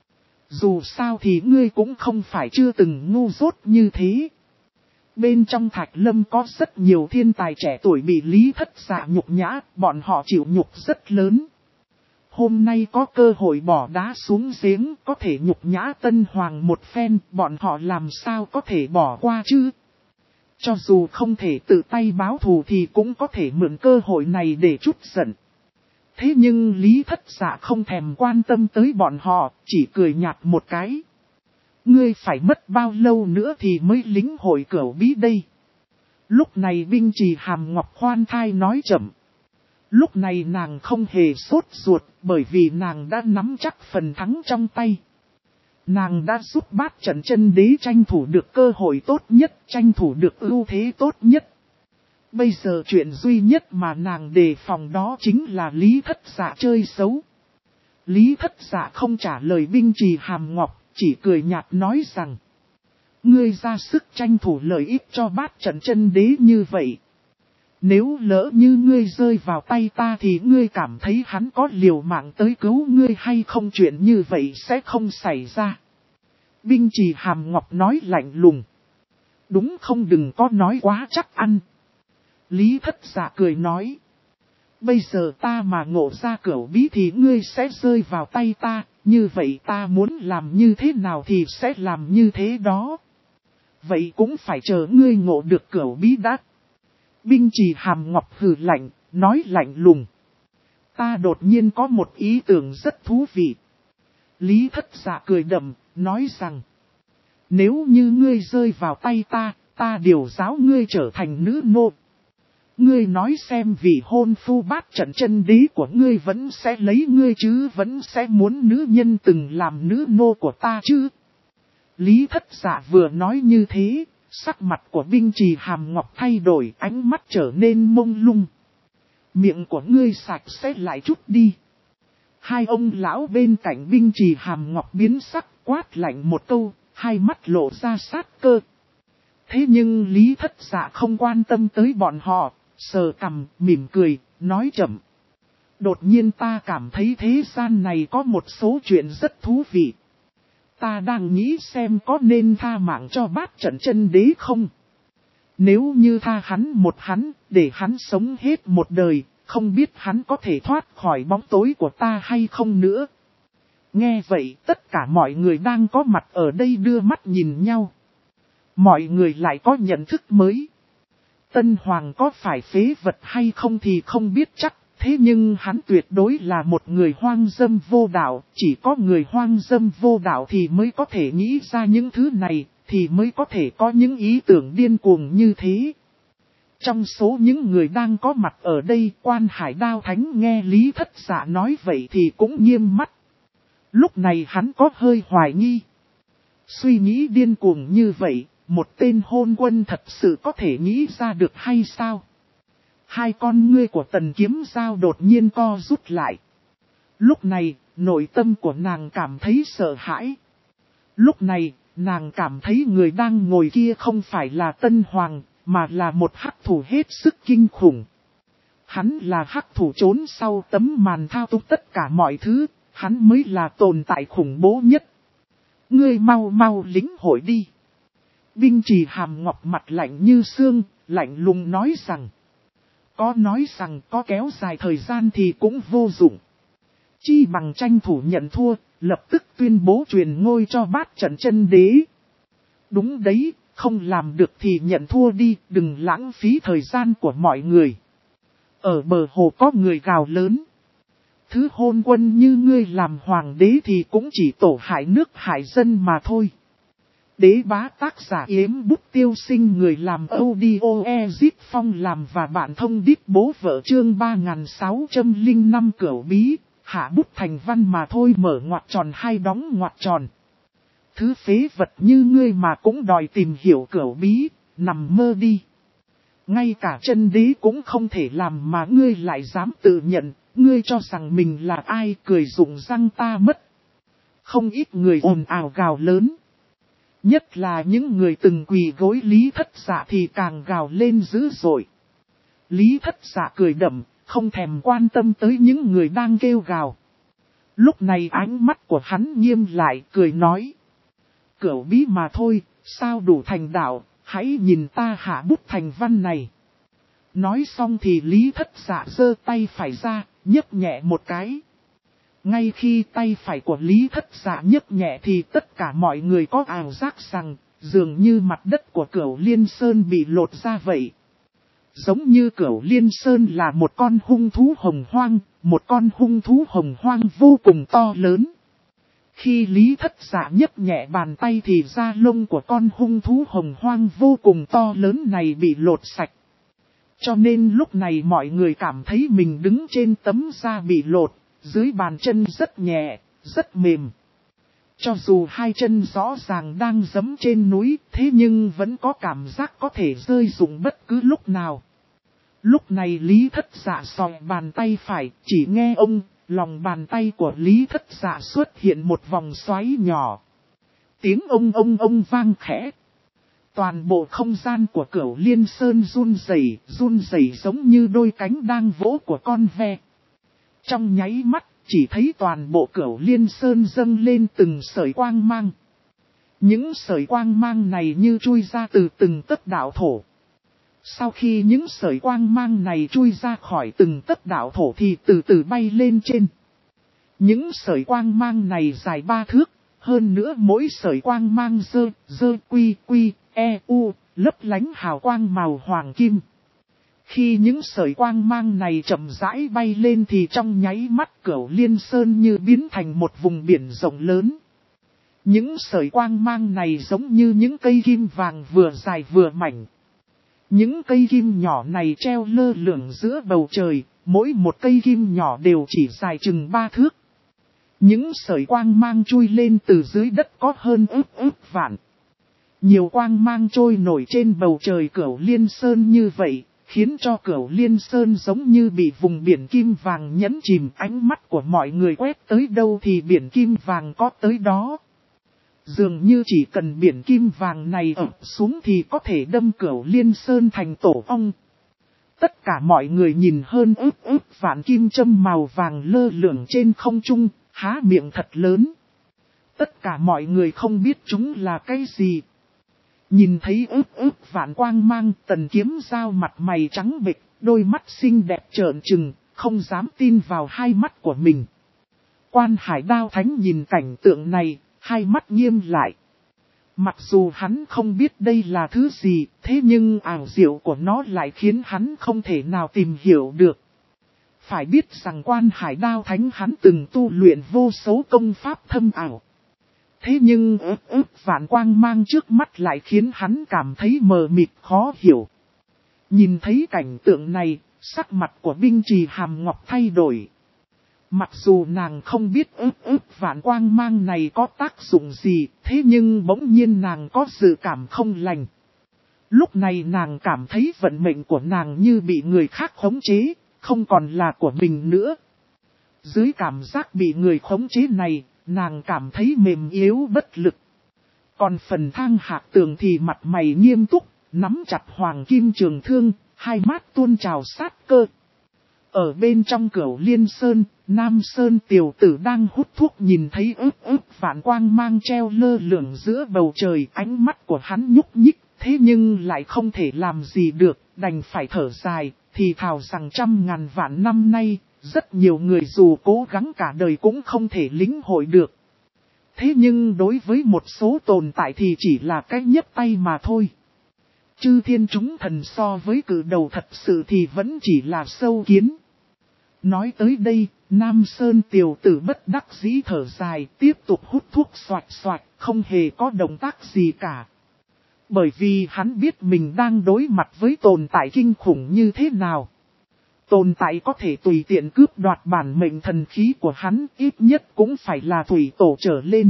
Dù sao thì ngươi cũng không phải chưa từng ngu dốt như thế. Bên trong Thạch Lâm có rất nhiều thiên tài trẻ tuổi bị Lý Thất Dạ nhục nhã, bọn họ chịu nhục rất lớn. Hôm nay có cơ hội bỏ đá xuống giếng, có thể nhục nhã Tân Hoàng một phen, bọn họ làm sao có thể bỏ qua chứ? Cho dù không thể tự tay báo thù thì cũng có thể mượn cơ hội này để trút giận. Thế nhưng Lý Thất Dạ không thèm quan tâm tới bọn họ, chỉ cười nhạt một cái. Ngươi phải mất bao lâu nữa thì mới lính hội cửu bí đây? Lúc này Binh Trì Hàm Ngọc khoan thai nói chậm. Lúc này nàng không hề sốt ruột bởi vì nàng đã nắm chắc phần thắng trong tay. Nàng đã giúp Bát Trận Chân Đế tranh thủ được cơ hội tốt nhất, tranh thủ được ưu thế tốt nhất. Bây giờ chuyện duy nhất mà nàng đề phòng đó chính là Lý Thất Dạ chơi xấu. Lý Thất Dạ không trả lời Binh Trì Hàm Ngọc, chỉ cười nhạt nói rằng. Ngươi ra sức tranh thủ lợi ích cho Bát Trận Chân Đế như vậy. Nếu lỡ như ngươi rơi vào tay ta thì ngươi cảm thấy hắn có liều mạng tới cứu ngươi hay không, chuyện như vậy sẽ không xảy ra. Binh Trì Hàm Ngọc nói lạnh lùng. Đúng không, đừng có nói quá chắc ăn. Lý Thất Dạ cười nói. Bây giờ ta mà ngộ ra cửu bí thì ngươi sẽ rơi vào tay ta, như vậy ta muốn làm như thế nào thì sẽ làm như thế đó. Vậy cũng phải chờ ngươi ngộ được cửu bí đã. Binh Trì Hàm Ngọc hừ lạnh, nói lạnh lùng. Ta đột nhiên có một ý tưởng rất thú vị. Lý Thất Dạ cười đậm, nói rằng. Nếu như ngươi rơi vào tay ta, ta điều giáo ngươi trở thành nữ nô. Ngươi nói xem vị hôn phu Bát Trận Chân Đế của ngươi vẫn sẽ lấy ngươi chứ, vẫn sẽ muốn nữ nhân từng làm nữ nô của ta chứ. Lý Thất Dạ vừa nói như thế, sắc mặt của Binh Trì Hàm Ngọc thay đổi, ánh mắt trở nên mông lung. Miệng của ngươi sạch sẽ lại chút đi. Hai ông lão bên cạnh Binh Trì Hàm Ngọc biến sắc, quát lạnh một câu, hai mắt lộ ra sát cơ. Thế nhưng Lý Thất Dạ không quan tâm tới bọn họ, sờ cằm, mỉm cười, nói chậm. Đột nhiên ta cảm thấy thế gian này có một số chuyện rất thú vị. Ta đang nghĩ xem có nên tha mạng cho Bát Trận Chân Đế không? Nếu như tha hắn, để hắn sống hết một đời, không biết hắn có thể thoát khỏi bóng tối của ta hay không nữa. Nghe vậy, tất cả mọi người đang có mặt ở đây đưa mắt nhìn nhau. Mọi người lại có nhận thức mới. Tân Hoàng có phải phế vật hay không thì không biết chắc, thế nhưng hắn tuyệt đối là một người hoang dâm vô đạo, chỉ có người hoang dâm vô đạo thì mới có thể nghĩ ra những thứ này, thì mới có thể có những ý tưởng điên cuồng như thế. Trong số những người đang có mặt ở đây, Quan Hải Đao Thánh nghe Lý Thất Dạ nói vậy thì cũng nghiêm mắt. Lúc này hắn có hơi hoài nghi. Suy nghĩ điên cuồng như vậy, một tên hôn quân thật sự có thể nghĩ ra được hay sao? Hai con ngươi của Tần Kiếm Giao đột nhiên co rút lại. Lúc này, nội tâm của nàng cảm thấy sợ hãi. Lúc này, nàng cảm thấy người đang ngồi kia không phải là Tân Hoàng, mà là một hắc thủ hết sức kinh khủng. Hắn là hắc thủ trốn sau tấm màn thao túng tất cả mọi thứ, hắn mới là tồn tại khủng bố nhất. Ngươi mau mau lĩnh hội đi. Binh Trì Hàm Ngọc mặt lạnh như xương, lạnh lùng nói rằng. Có nói rằng có kéo dài thời gian thì cũng vô dụng. Chi bằng tranh thủ nhận thua, lập tức tuyên bố truyền ngôi cho Bát Trận Chân Đế. Đúng đấy, không làm được thì nhận thua đi, đừng lãng phí thời gian của mọi người. Ở bờ hồ có người gào lớn. Thứ hôn quân như ngươi làm hoàng đế thì cũng chỉ tổ hại nước hại dân mà thôi. Đế bá tác giả Yếm Bút Tiêu Sinh người làm audio Ezit Phong làm và bạn thông điệp bố vợ chương 3605 cửu bí, hạ bút thành văn mà thôi mở ngoặc tròn hay đóng ngoặc tròn. Thứ phế vật như ngươi mà cũng đòi tìm hiểu cửu bí, nằm mơ đi. Ngay cả chân đế cũng không thể làm mà ngươi lại dám tự nhận, ngươi cho rằng mình là ai cười rụng răng ta mất. Không ít người ồn ào gào lớn. Nhất là những người từng quỳ gối Lý Thất Dạ thì càng gào lên dữ dội. Lý Thất Dạ cười đậm, không thèm quan tâm tới những người đang kêu gào. Lúc này ánh mắt của hắn nghiêm lại, cười nói. Cửu bí mà thôi, sao đủ thành đạo, hãy nhìn ta hạ bút thành văn này. Nói xong thì Lý Thất Dạ giơ tay phải ra, nhấc nhẹ một cái. Ngay khi tay phải của Lý Thất Dạ nhấc nhẹ thì tất cả mọi người có ảo giác rằng, dường như mặt đất của Cửu Liên Sơn bị lột ra vậy. Giống như Cửu Liên Sơn là một con hung thú hồng hoang, một con hung thú hồng hoang vô cùng to lớn. Khi Lý Thất Dạ nhấc nhẹ bàn tay thì da lông của con hung thú hồng hoang vô cùng to lớn này bị lột sạch. Cho nên lúc này mọi người cảm thấy mình đứng trên tấm da bị lột, dưới bàn chân rất nhẹ, rất mềm. Cho dù hai chân rõ ràng đang giẫm trên núi, thế nhưng vẫn có cảm giác có thể rơi rụng bất cứ lúc nào. Lúc này Lý Thất Dạ sòi bàn tay phải, chỉ nghe lòng bàn tay của Lý Thất Dạ xuất hiện một vòng xoáy nhỏ. Tiếng ông vang khẽ. Toàn bộ không gian của Cửu Liên Sơn run rẩy giống như đôi cánh đang vỗ của con ve. Trong nháy mắt, chỉ thấy toàn bộ Cửu Liên Sơn dâng lên từng sợi quang mang. Những sợi quang mang này như chui ra từ từng tấc đạo thổ. Sau khi những sợi quang mang này chui ra khỏi từng tấc đạo thổ thì từ từ bay lên trên. Những sợi quang mang này dài 3 thước, hơn nữa mỗi sợi quang mang lấp lánh hào quang màu hoàng kim. Khi những sợi quang mang này chậm rãi bay lên thì trong nháy mắt Cửu Liên Sơn như biến thành một vùng biển rộng lớn. Những sợi quang mang này giống như những cây kim vàng vừa dài vừa mảnh. Những cây kim nhỏ này treo lơ lửng giữa bầu trời, mỗi một cây kim nhỏ đều chỉ dài chừng 3 thước. Những sợi quang mang chui lên từ dưới đất có hơn ức vạn. Nhiều quang mang trôi nổi trên bầu trời Cửu Liên Sơn như vậy, khiến cho Cửu Liên Sơn giống như bị vùng biển kim vàng nhấn chìm. Ánh mắt của mọi người quét tới đâu thì biển kim vàng có tới đó. Dường như chỉ cần biển kim vàng này ập xuống thì có thể đâm Cửu Liên Sơn thành tổ ong. Tất cả mọi người nhìn hơn ức vạn kim châm màu vàng lơ lửng trên không trung, há miệng thật lớn. Tất cả mọi người không biết chúng là cái gì. Nhìn thấy ức vạn quang mang, Tần Kiếm Giao mặt mày trắng bệch, đôi mắt xinh đẹp trợn trừng, không dám tin vào hai mắt của mình. Quan Hải Đao Thánh nhìn cảnh tượng này, hai mắt nghiêm lại. Mặc dù hắn không biết đây là thứ gì, thế nhưng ảo diệu của nó lại khiến hắn không thể nào tìm hiểu được. Phải biết rằng Quan Hải Đao Thánh hắn từng tu luyện vô số công pháp thâm ảo. Thế nhưng ức vạn quang mang trước mắt lại khiến hắn cảm thấy mờ mịt khó hiểu. Nhìn thấy cảnh tượng này, sắc mặt của Binh Trì Hàm Ngọc thay đổi. Mặc dù nàng không biết ức vạn quang mang này có tác dụng gì, thế nhưng bỗng nhiên nàng có dự cảm không lành. Lúc này nàng cảm thấy vận mệnh của nàng như bị người khác khống chế, không còn là của mình nữa. Dưới cảm giác bị người khống chế này, nàng cảm thấy mềm yếu bất lực. Còn phần Thang Hạc Tường thì mặt mày nghiêm túc, nắm chặt hoàng kim trường thương, hai mắt tuôn trào sát cơ. Ở bên trong Cửu Liên Sơn, Nam Sơn tiểu tử đang hút thuốc nhìn thấy ức vạn quang mang treo lơ lửng giữa bầu trời, ánh mắt của hắn nhúc nhích, thế nhưng lại không thể làm gì được, đành phải thở dài, thì thào rằng 100.000 vạn năm nay, rất nhiều người dù cố gắng cả đời cũng không thể lĩnh hội được. Thế nhưng đối với một số tồn tại thì chỉ là cái nhấc tay mà thôi. Chư thiên chúng thần so với cử đầu thật sự thì vẫn chỉ là sâu kiến. Nói tới đây, Nam Sơn tiểu tử bất đắc dĩ thở dài, tiếp tục hút thuốc xoạch xoạch, không hề có động tác gì cả. Bởi vì hắn biết mình đang đối mặt với tồn tại kinh khủng như thế nào. Tồn tại có thể tùy tiện cướp đoạt bản mệnh thần khí của hắn, ít nhất cũng phải là thủy tổ trở lên.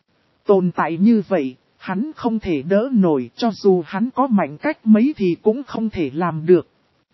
Tồn tại như vậy, hắn không thể đỡ nổi, cho dù hắn có mạnh cách mấy thì cũng không thể làm được.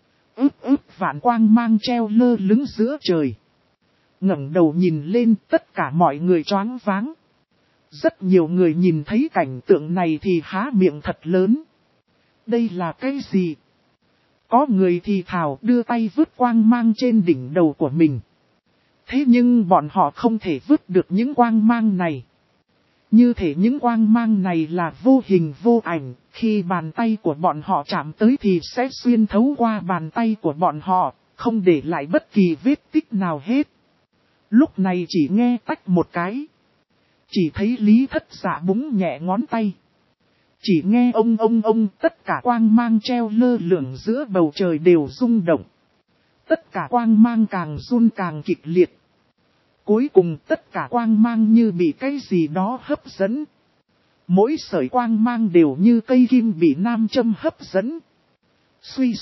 Ức vạn quang mang treo lơ lửng giữa trời. Ngẩng đầu nhìn lên, tất cả mọi người choáng váng. Rất nhiều người nhìn thấy cảnh tượng này thì há miệng thật lớn. Đây là cái gì? Có người thì thào đưa tay vứt quang mang trên đỉnh đầu của mình. Thế nhưng bọn họ không thể vứt được những quang mang này. Như thể những quang mang này là vô hình vô ảnh, khi bàn tay của bọn họ chạm tới thì sẽ xuyên thấu qua bàn tay của bọn họ, không để lại bất kỳ vết tích nào hết. Lúc này chỉ nghe tách một cái. Chỉ thấy Lý Thất Dạ búng nhẹ ngón tay. Chỉ nghe ông tất cả quang mang treo lơ lửng giữa bầu trời đều rung động. Tất cả quang mang càng run càng kịch liệt. Cuối cùng tất cả quang mang như bị cái gì đó hấp dẫn. Mỗi sợi quang mang đều như cây kim bị nam châm hấp dẫn. Suy.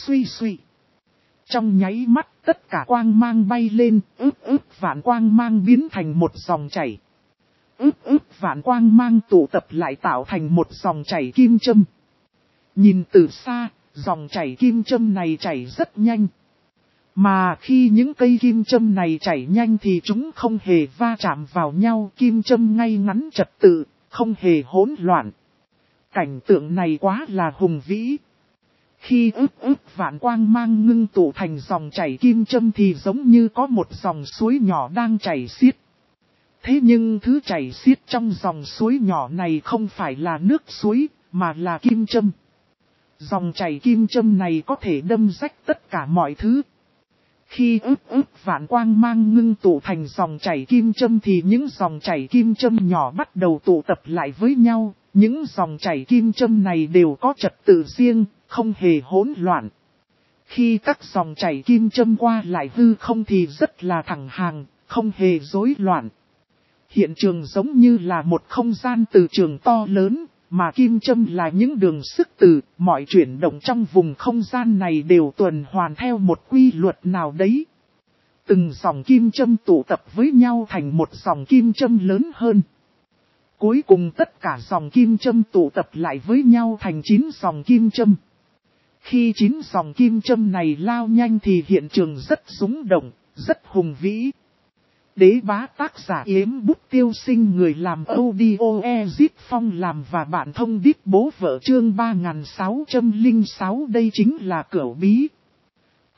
Trong nháy mắt tất cả quang mang bay lên, ức vạn quang mang biến thành một dòng chảy. Ức vạn quang mang tụ tập lại tạo thành một dòng chảy kim châm. Nhìn từ xa, dòng chảy kim châm này chảy rất nhanh. Mà khi những cây kim châm này chảy nhanh thì chúng không hề va chạm vào nhau, kim châm ngay ngắn trật tự, không hề hỗn loạn. Cảnh tượng này quá là hùng vĩ. Khi ức vạn quang mang ngưng tụ thành dòng chảy kim châm thì giống như có một dòng suối nhỏ đang chảy xiết. Thế nhưng thứ chảy xiết trong dòng suối nhỏ này không phải là nước suối, mà là kim châm. Dòng chảy kim châm này có thể đâm rách tất cả mọi thứ. Khi ức vạn quang mang ngưng tụ thành dòng chảy kim châm thì những dòng chảy kim châm nhỏ bắt đầu tụ tập lại với nhau. Những dòng chảy kim châm này đều có trật tự riêng, không hề hỗn loạn. Khi các dòng chảy kim châm qua lại hư không thì rất là thẳng hàng, không hề rối loạn. Hiện trường giống như là một không gian từ trường to lớn, mà kim châm là những đường sức từ, mọi chuyển động trong vùng không gian này đều tuần hoàn theo một quy luật nào đấy. Từng dòng kim châm tụ tập với nhau thành một dòng kim châm lớn hơn. Cuối cùng tất cả dòng kim châm tụ tập lại với nhau thành 9 dòng kim châm. Khi 9 dòng kim châm này lao nhanh thì hiện trường rất rung động, rất hùng vĩ. Đế bá tác giả Yếm Bút Tiêu Sinh, người làm audio Ezit Phong làm và bạn thông điệp bố vợ chương 3606, đây chính là Cửu Bí.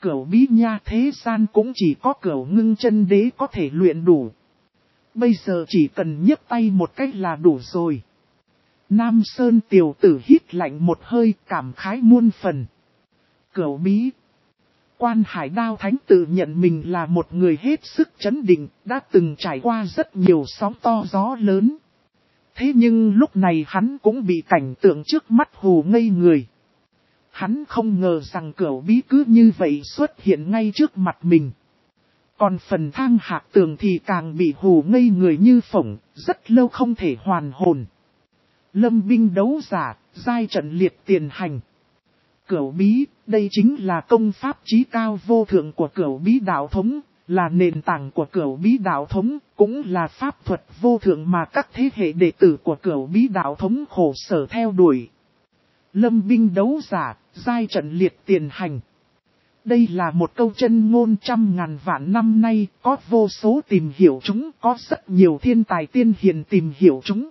Cửu bí nha, thế gian cũng chỉ có Cửu Ngưng Chân Đế có thể luyện đủ. Bây giờ chỉ cần nhấc tay một cách là đủ rồi. Nam Sơn tiểu tử hít lạnh một hơi, cảm khái muôn phần. Cửu bí. Quan Hải Đao Thánh tự nhận mình là một người hết sức trấn định, đã từng trải qua rất nhiều sóng to gió lớn. Thế nhưng lúc này hắn cũng bị cảnh tượng trước mắt hù ngây người. Hắn không ngờ rằng Cửu bí cứ như vậy xuất hiện ngay trước mặt mình. Còn phần Thang Hạc Tường thì càng bị hù ngây người như phỏng, rất lâu không thể hoàn hồn. Lâm binh đấu giả, giai trận liệt tiền hành. Cửu bí, đây chính là công pháp chí cao vô thượng của Cửu bí đạo thống, là nền tảng của Cửu bí đạo thống, cũng là pháp thuật vô thượng mà các thế hệ đệ tử của Cửu bí đạo thống khổ sở theo đuổi. Lâm binh đấu giả, giai trận liệt tiền hành. Đây là một câu chân ngôn trăm ngàn vạn năm nay, có vô số tìm hiểu chúng, có rất nhiều thiên tài tiên hiền tìm hiểu chúng.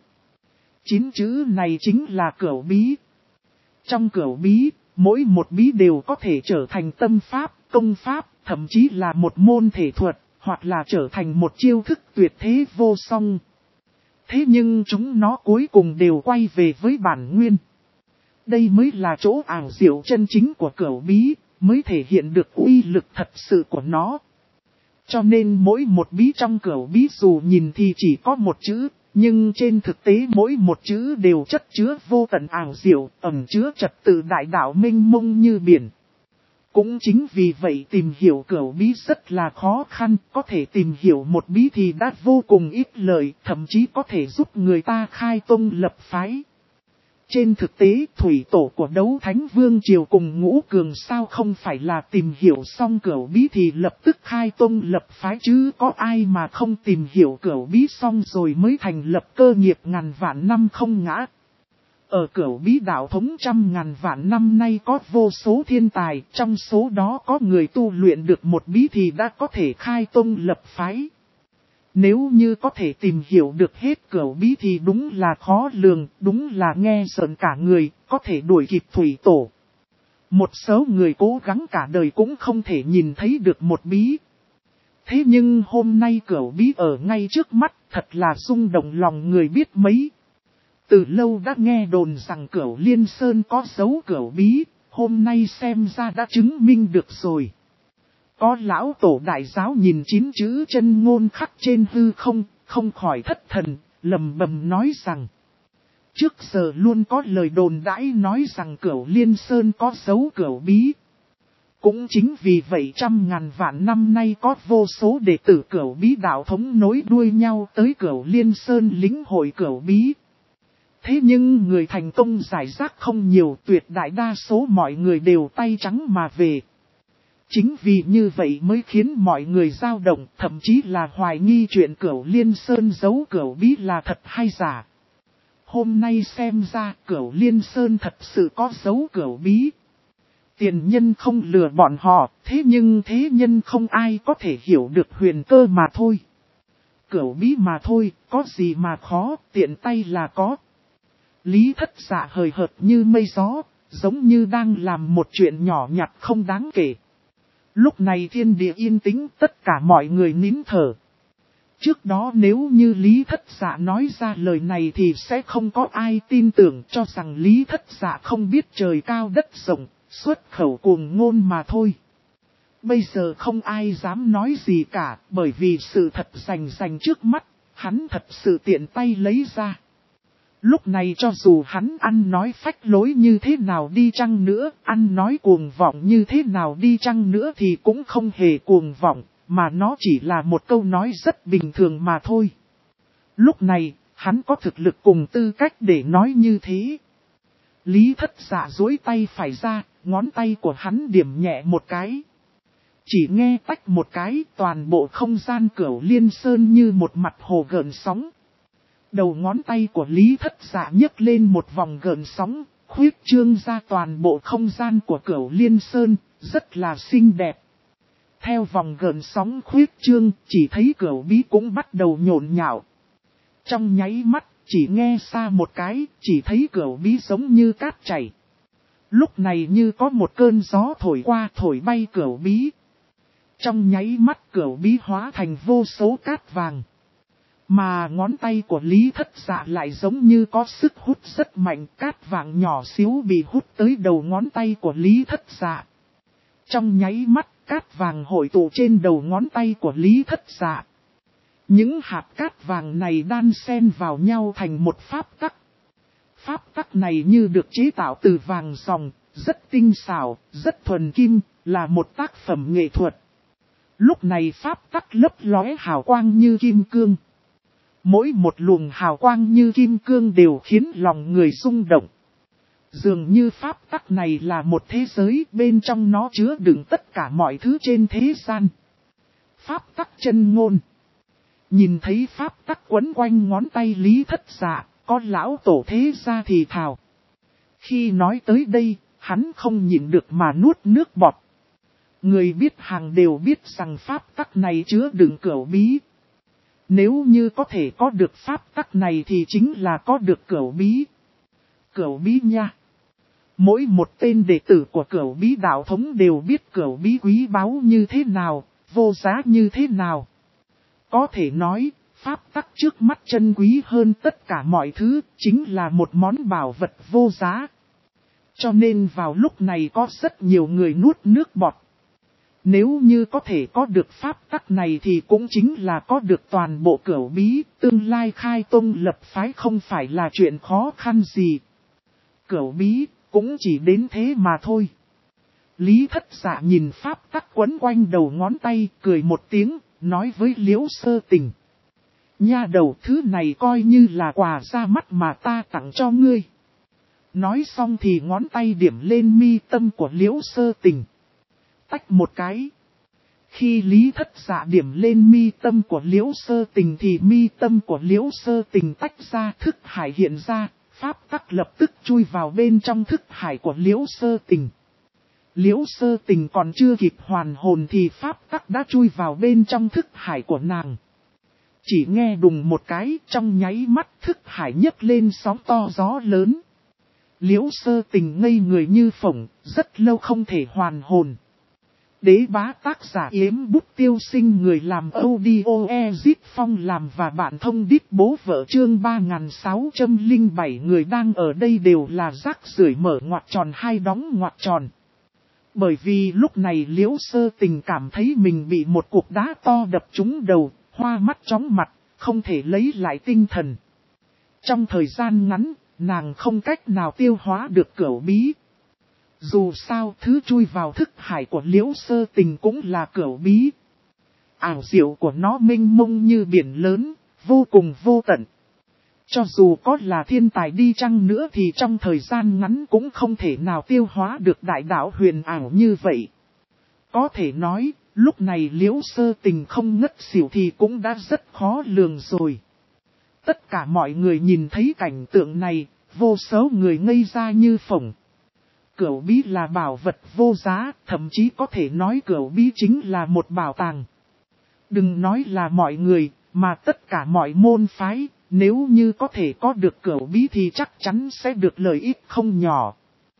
9 chữ này chính là Cửu bí. Trong Cửu bí, mỗi một bí đều có thể trở thành tâm pháp, công pháp, thậm chí là một môn thể thuật, hoặc là trở thành một chiêu thức tuyệt thế vô song. Thế nhưng chúng nó cuối cùng đều quay về với bản nguyên. Đây mới là chỗ ảo diệu chân chính của Cửu bí, mới thể hiện được uy lực thật sự của nó. Cho nên mỗi một bí trong Cửu bí dù nhìn thì chỉ có một chữ, nhưng trên thực tế mỗi một chữ đều chất chứa vô tận ảo diệu, ẩn chứa trật tự đại đạo mênh mông như biển. Cũng chính vì vậy tìm hiểu Cửu bí rất là khó khăn, có thể tìm hiểu một bí thì đã vô cùng ít lợi, thậm chí có thể giúp người ta khai tông lập phái. Trên thực tế, thủy tổ của Đấu Thánh Vương Triều cùng Ngũ Cường sao không phải là tìm hiểu xong Cửu bí thì lập tức khai tông lập phái chứ có ai mà không tìm hiểu Cửu bí xong rồi mới thành lập cơ nghiệp ngàn vạn năm không ngã. Ở Cửu bí đạo thống trăm ngàn vạn năm nay có vô số thiên tài, trong số đó có người tu luyện được một bí thì đã có thể khai tông lập phái. Nếu như có thể tìm hiểu được hết Cửu bí thì đúng là khó lường, đúng là nghe rợn cả người, có thể đuổi kịp thủy tổ. Một số người cố gắng cả đời cũng không thể nhìn thấy được một bí. Thế nhưng hôm nay Cửu bí ở ngay trước mắt, thật là rung động lòng người biết mấy. Từ lâu đã nghe đồn rằng Cửu Liên Sơn có dấu Cửu bí, hôm nay xem ra đã chứng minh được rồi. Có lão tổ đại giáo nhìn 9 chữ chân ngôn khắc trên hư không, không khỏi thất thần, lầm bầm nói rằng. Trước giờ luôn có lời đồn đãi nói rằng Cửu Liên Sơn có dấu Cửu bí. Cũng chính vì vậy trăm ngàn vạn năm nay có vô số đệ tử Cửu bí đạo thống nối đuôi nhau tới Cửu Liên Sơn lĩnh hội Cửu bí. Thế nhưng người thành công giải rác không nhiều, tuyệt đại đa số mọi người đều tay trắng mà về. Chính vì như vậy mới khiến mọi người dao động, thậm chí là hoài nghi chuyện Cửu Liên Sơn giấu Cửu bí là thật hay giả. Hôm nay xem ra Cửu Liên Sơn thật sự có dấu Cửu bí. Tiền nhân không lừa bọn họ, thế nhưng thế nhân không ai có thể hiểu được huyền cơ mà thôi. Cửu bí mà thôi, có gì mà khó, tiện tay là có. Lý Thất Dạ hời hợt như mây gió, giống như đang làm một chuyện nhỏ nhặt không đáng kể. Lúc này thiên địa yên tĩnh, tất cả mọi người nín thở. Trước đó nếu như Lý Thất Dạ nói ra lời này thì sẽ không có ai tin tưởng, cho rằng Lý Thất Dạ không biết trời cao đất rộng, xuất khẩu cuồng ngôn mà thôi. Bây giờ không ai dám nói gì cả, bởi vì sự thật rành trước mắt, hắn thật sự tiện tay lấy ra. Lúc này cho dù hắn ăn nói phách lối như thế nào đi chăng nữa, ăn nói cuồng vọng như thế nào đi chăng nữa thì cũng không hề cuồng vọng, mà nó chỉ là một câu nói rất bình thường mà thôi. Lúc này, hắn có thực lực cùng tư cách để nói như thế. Lý Thất Dạ duỗi tay phải ra, ngón tay của hắn điểm nhẹ một cái. Chỉ nghe tách một cái, toàn bộ không gian Cửu Liên Sơn như một mặt hồ gợn sóng. Đầu ngón tay của Lý Thất Dạ nhấc lên một vòng gợn sóng, khuyết trương ra toàn bộ không gian của Cửu Liên Sơn, rất là xinh đẹp. Theo vòng gợn sóng khuyết trương, chỉ thấy Cửu bí cũng bắt đầu nhộn nhạo. Trong nháy mắt, chỉ nghe xa một cái, chỉ thấy Cửu bí giống như cát chảy. Lúc này như có một cơn gió thổi qua thổi bay cửu bí. Trong nháy mắt cửu bí hóa thành vô số cát vàng. Mà ngón tay của Lý Thất Dạ lại giống như có sức hút rất mạnh, cát vàng nhỏ xíu bị hút tới đầu ngón tay của Lý Thất Dạ. Trong nháy mắt cát vàng hội tụ trên đầu ngón tay của Lý Thất Dạ. Những hạt cát vàng này đan xen vào nhau thành một pháp tắc. Pháp tắc này như được chế tạo từ vàng ròng, rất tinh xảo, rất thuần kim, là một tác phẩm nghệ thuật. Lúc này pháp tắc lấp lóe hào quang như kim cương. Mỗi một luồng hào quang như kim cương đều khiến lòng người rung động. Dường như pháp tắc này là một thế giới, bên trong nó chứa đựng tất cả mọi thứ trên thế gian. Pháp tắc chân ngôn. Nhìn thấy pháp tắc quấn quanh ngón tay Lý Thất Dạ, có lão tổ thế gia thì thào. Khi nói tới đây, hắn không nhịn được mà nuốt nước bọt. Người biết hàng đều biết rằng pháp tắc này chứa đựng cửu bí. Nếu như có thể có được pháp tắc này thì chính là có được cửu bí. Cửu bí nha. Mỗi một tên đệ tử của cửu bí đạo thống đều biết cửu bí quý báu như thế nào, vô giá như thế nào. Có thể nói, pháp tắc trước mắt chân quý hơn tất cả mọi thứ, chính là một món bảo vật vô giá. Cho nên vào lúc này có rất nhiều người nuốt nước bọt. Nếu như có thể có được pháp tắc này thì cũng chính là có được toàn bộ cửu bí, tương lai khai tông lập phái không phải là chuyện khó khăn gì. Cửu bí, cũng chỉ đến thế mà thôi. Lý Thất Dạ nhìn pháp tắc quấn quanh đầu ngón tay, cười một tiếng, nói với Liễu Sơ Tình. Nha đầu, thứ này coi như là quà ra mắt mà ta tặng cho ngươi. Nói xong thì ngón tay điểm lên mi tâm của Liễu Sơ Tình. Tách một cái. Khi Lý Thất Dạ điểm lên mi tâm của Liễu Sơ Tình thì mi tâm của Liễu Sơ Tình tách ra, thức hải hiện ra, pháp tắc lập tức chui vào bên trong thức hải của Liễu Sơ Tình. Liễu Sơ Tình còn chưa kịp hoàn hồn thì pháp tắc đã chui vào bên trong thức hải của nàng. Chỉ nghe đùng một cái, trong nháy mắt thức hải nhấc lên sóng to gió lớn. Liễu Sơ Tình ngây người như phỏng, rất lâu không thể hoàn hồn. Đế bá tác giả Yếm Bút Tiêu Sinh, người làm audio Ezit Phong làm và bạn thông đít bố vợ chương 3607. Người đang ở đây đều là rác rưởi mở ngoặc tròn hay đóng ngoặc tròn. Bởi vì lúc này Liễu Sơ Tình cảm thấy mình bị một cục đá to đập trúng đầu, hoa mắt chóng mặt, không thể lấy lại tinh thần. Trong thời gian ngắn, nàng không cách nào tiêu hóa được cửu bí. Dù sao thứ chui vào thức hải của Liễu Sơ Tình cũng là cửu bí. Ảo diệu của nó mênh mông như biển lớn, vô cùng vô tận. Cho dù có là thiên tài đi chăng nữa thì trong thời gian ngắn cũng không thể nào tiêu hóa được đại đạo huyền ảo như vậy. Có thể nói, lúc này Liễu Sơ Tình không ngất xỉu thì cũng đã rất khó lường rồi. Tất cả mọi người nhìn thấy cảnh tượng này, vô số người ngây ra như phỏng. Cửu bí là bảo vật vô giá, thậm chí có thể nói cửu bí chính là một bảo tàng. Đừng nói là mọi người, mà tất cả mọi môn phái, nếu như có thể có được cửu bí thì chắc chắn sẽ được lợi ích không nhỏ.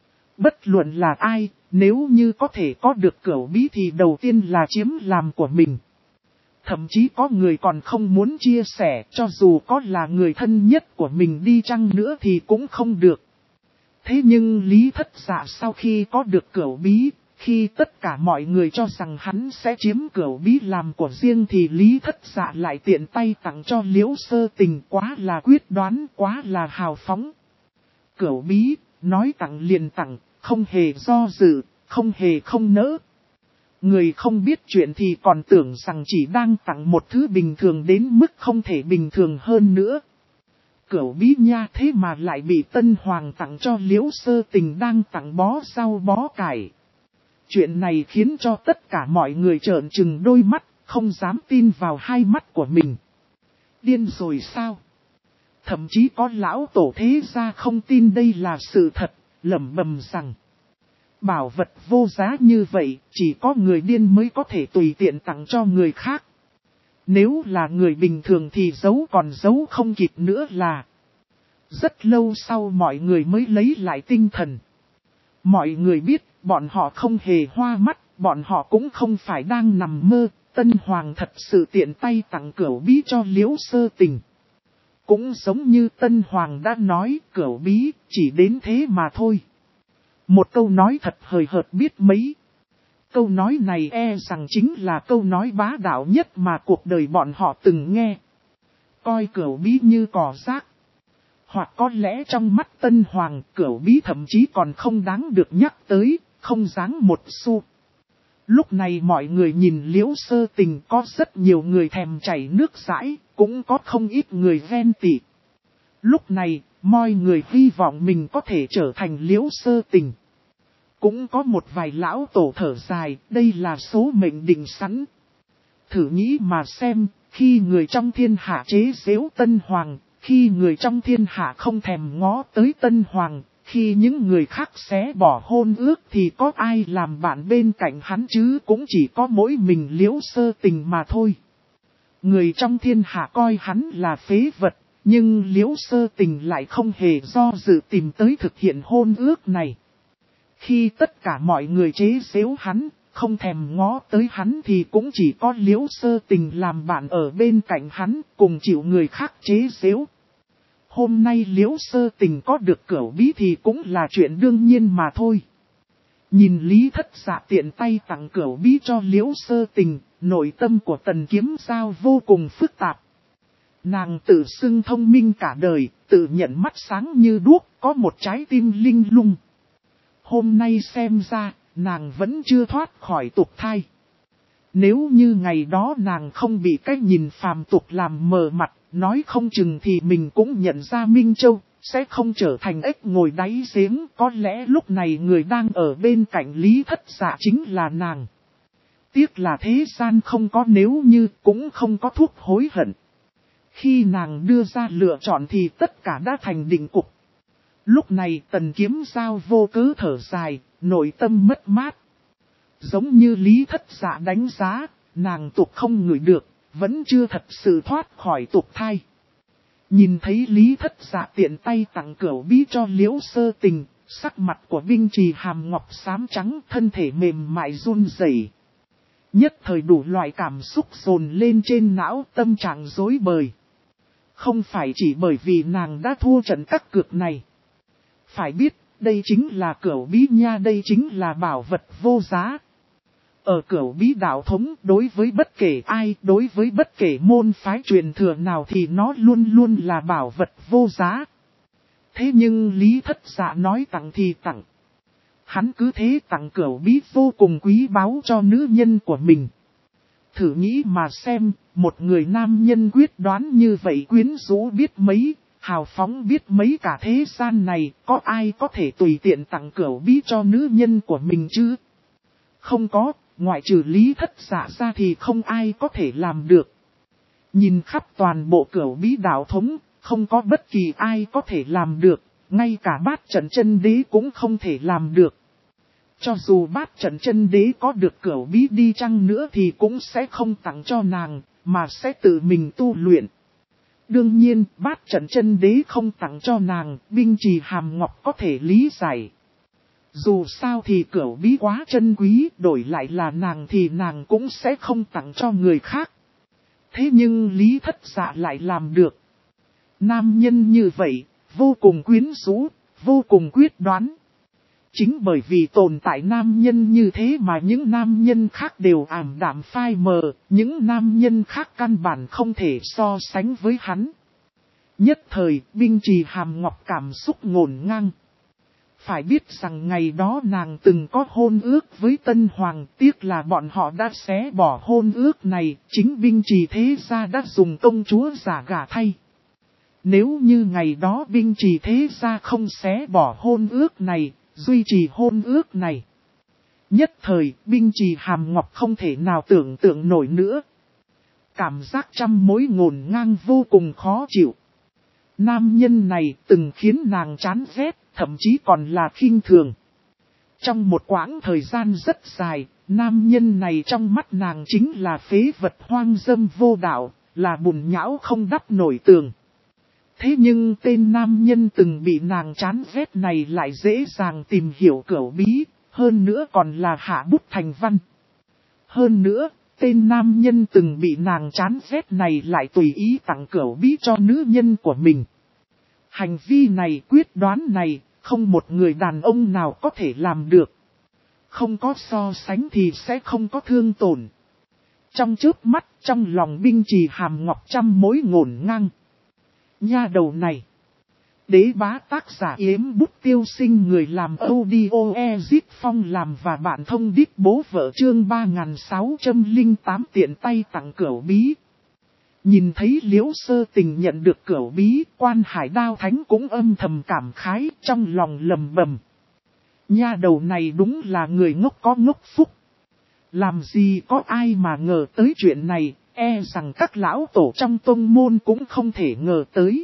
Bất luận là ai, nếu như có thể có được cửu bí thì đầu tiên là chiếm làm của mình. Thậm chí có người còn không muốn chia sẻ, cho dù có là người thân nhất của mình đi chăng nữa thì cũng không được. Thế nhưng Lý Thất Dạ sau khi có được cửu bí, khi tất cả mọi người cho rằng hắn sẽ chiếm cửu bí làm của riêng thì Lý Thất Dạ lại tiện tay tặng cho Liễu Sơ Tình, quá là quyết đoán, quá là hào phóng. Cửu bí, nói tặng liền tặng, không hề do dự, không hề không nỡ. Người không biết chuyện thì còn tưởng rằng chỉ đang tặng một thứ bình thường đến mức không thể bình thường hơn nữa. Cửu bí nha, thế mà lại bị Tân Hoàng tặng cho Liễu Sơ Tình đang tặng bó rau bó cải. Chuyện này khiến cho tất cả mọi người trợn trừng đôi mắt, không dám tin vào hai mắt của mình. Điên rồi sao? Thậm chí có lão tổ thế gia không tin đây là sự thật, lẩm bẩm rằng bảo vật vô giá như vậy, chỉ có người điên mới có thể tùy tiện tặng cho người khác. Nếu là người bình thường thì giấu còn giấu không kịp nữa là. Rất lâu sau mọi người mới lấy lại tinh thần. Mọi người biết, bọn họ không hề hoa mắt, bọn họ cũng không phải đang nằm mơ. Tân Hoàng thật sự tiện tay tặng Cửu Bí cho Liễu Sơ Tình. Cũng giống như Tân Hoàng đã nói, Cửu Bí chỉ đến thế mà thôi. Một câu nói thật hời hợt biết mấy. Câu nói này e rằng chính là câu nói bá đạo nhất mà cuộc đời bọn họ từng nghe. Coi Cửu Bí như cỏ rác. Hoặc có lẽ trong mắt Tân Hoàng, Cửu Bí thậm chí còn không đáng được nhắc tới, không đáng một xu. Lúc này mọi người nhìn Liễu Sơ Tình, có rất nhiều người thèm chảy nước dãi, cũng có không ít người ghen tị. Lúc này, mọi người hy vọng mình có thể trở thành Liễu Sơ Tình. Cũng có một vài lão tổ thở dài, đây là số mệnh định sẵn. Thử nghĩ mà xem, khi người trong thiên hạ chế giễu Tân Hoàng, khi người trong thiên hạ không thèm ngó tới Tân Hoàng, khi những người khác xé bỏ hôn ước thì có ai làm bạn bên cạnh hắn chứ, cũng chỉ có mỗi mình Liễu Sơ Tình mà thôi. Người trong thiên hạ coi hắn là phế vật, nhưng Liễu Sơ Tình lại không hề do dự tìm tới thực hiện hôn ước này. Khi tất cả mọi người chế giễu hắn, không thèm ngó tới hắn thì cũng chỉ có Liễu Sơ Tình làm bạn ở bên cạnh hắn, cùng chịu người khác chế giễu. Hôm nay Liễu Sơ Tình có được Cửu Bí thì cũng là chuyện đương nhiên mà thôi. Nhìn Lý Thất Dạ tiện tay tặng Cửu Bí cho Liễu Sơ Tình, nội tâm của Tần Kiếm Giao vô cùng phức tạp. Nàng tự xưng thông minh cả đời, tự nhận mắt sáng như đuốc, có một trái tim linh lung. Hôm nay xem ra, nàng vẫn chưa thoát khỏi tục thai. Nếu như ngày đó nàng không bị cái nhìn phàm tục làm mờ mặt, nói không chừng thì mình cũng nhận ra Minh Châu, sẽ không trở thành ếch ngồi đáy giếng. Có lẽ lúc này người đang ở bên cạnh Lý Thất Dạ chính là nàng. Tiếc là thế gian không có nếu như, cũng không có thuốc hối hận. Khi nàng đưa ra lựa chọn thì tất cả đã thành định cục. Lúc này Tần Kiếm Giao vô cớ thở dài, nội tâm mất mát. Giống như Lý Thất Dạ đánh giá, nàng tục không ngửi được, vẫn chưa thật sự thoát khỏi tục thai. Nhìn thấy Lý Thất Dạ tiện tay tặng Cửu Bí cho Liễu Sơ Tình, sắc mặt của Binh Trì Hàm Ngọc xám trắng, thân thể mềm mại run rẩy. Nhất thời đủ loại cảm xúc dồn lên trên não, tâm trạng rối bời. Không phải chỉ bởi vì nàng đã thua trận các cược này. Phải biết, đây chính là Cửu Bí nha, đây chính là bảo vật vô giá. Ở Cửu Bí đạo thống, đối với bất kể ai, đối với bất kể môn phái truyền thừa nào thì nó luôn luôn là bảo vật vô giá. Thế nhưng Lý Thất Dạ nói tặng thì tặng. Hắn cứ thế tặng Cửu Bí vô cùng quý báu cho nữ nhân của mình. Thử nghĩ mà xem, một người nam nhân quyết đoán như vậy, quyến rũ biết mấy, hào phóng biết mấy, cả thế gian này, có ai có thể tùy tiện tặng Cửu Bí cho nữ nhân của mình chứ? Không có, ngoại trừ Lý Thất Dạ ra thì không ai có thể làm được. Nhìn khắp toàn bộ Cửu Bí đạo thống, không có bất kỳ ai có thể làm được, ngay cả Bát Trận Chân Đế cũng không thể làm được. Cho dù Bát Trận Chân Đế có được Cửu Bí đi chăng nữa thì cũng sẽ không tặng cho nàng, mà sẽ tự mình tu luyện. Đương nhiên, Bát Trận Chân Đế không tặng cho nàng, Binh Trì Hàm Ngọc có thể lý giải. Dù sao thì Cửu Bí quá chân quý, đổi lại là nàng thì nàng cũng sẽ không tặng cho người khác. Thế nhưng Lý Thất Dạ lại làm được. Nam nhân như vậy, vô cùng quyến rũ, vô cùng quyết đoán. Chính bởi vì tồn tại nam nhân như thế mà những nam nhân khác đều ảm đạm phai mờ, những nam nhân khác căn bản không thể so sánh với hắn. Nhất thời, Binh Trì Hàm Ngọc cảm xúc ngổn ngang. Phải biết rằng ngày đó nàng từng có hôn ước với Tân Hoàng, tiếc là bọn họ đã xé bỏ hôn ước này, chính Binh Trì thế gia đã dùng công chúa giả gả thay. Nếu như ngày đó Binh Trì thế gia không xé bỏ hôn ước này, duy trì hôn ước này. Nhất thời, Binh Trì Hàm Ngọc không thể nào tưởng tượng nổi nữa. Cảm giác trăm mối ngổn ngang vô cùng khó chịu. Nam nhân này từng khiến nàng chán ghét, thậm chí còn là khinh thường. Trong một quãng thời gian rất dài, nam nhân này trong mắt nàng chính là phế vật hoang dâm vô đạo, là bùn nhão không đắp nổi tường. Thế nhưng tên nam nhân từng bị nàng chán ghét này lại dễ dàng tìm hiểu cửu bí, hơn nữa còn là hạ bút thành văn. Hơn nữa, tên nam nhân từng bị nàng chán ghét này lại tùy ý tặng cửu bí cho nữ nhân của mình. Hành vi này, quyết đoán này, không một người đàn ông nào có thể làm được. Không có so sánh thì sẽ không có thương tổn. Trong chớp mắt, trong lòng Binh Trì Hàm Ngọc trăm mối ngổn ngang. Nha đầu này. Đế bá tác giả Yếm Bút Tiêu Sinh, người làm audio Ezit Phong làm và bạn thông đít bố vợ, chương 3608 tiện tay tặng cửu bí. Nhìn thấy Liễu Sơ Tình nhận được cửu bí, Quan Hải Đao Thánh cũng âm thầm cảm khái, trong lòng lầm bầm. Nha đầu này đúng là người ngốc có ngốc phúc. Làm gì có ai mà ngờ tới chuyện này, e rằng các lão tổ trong tông môn cũng không thể ngờ tới.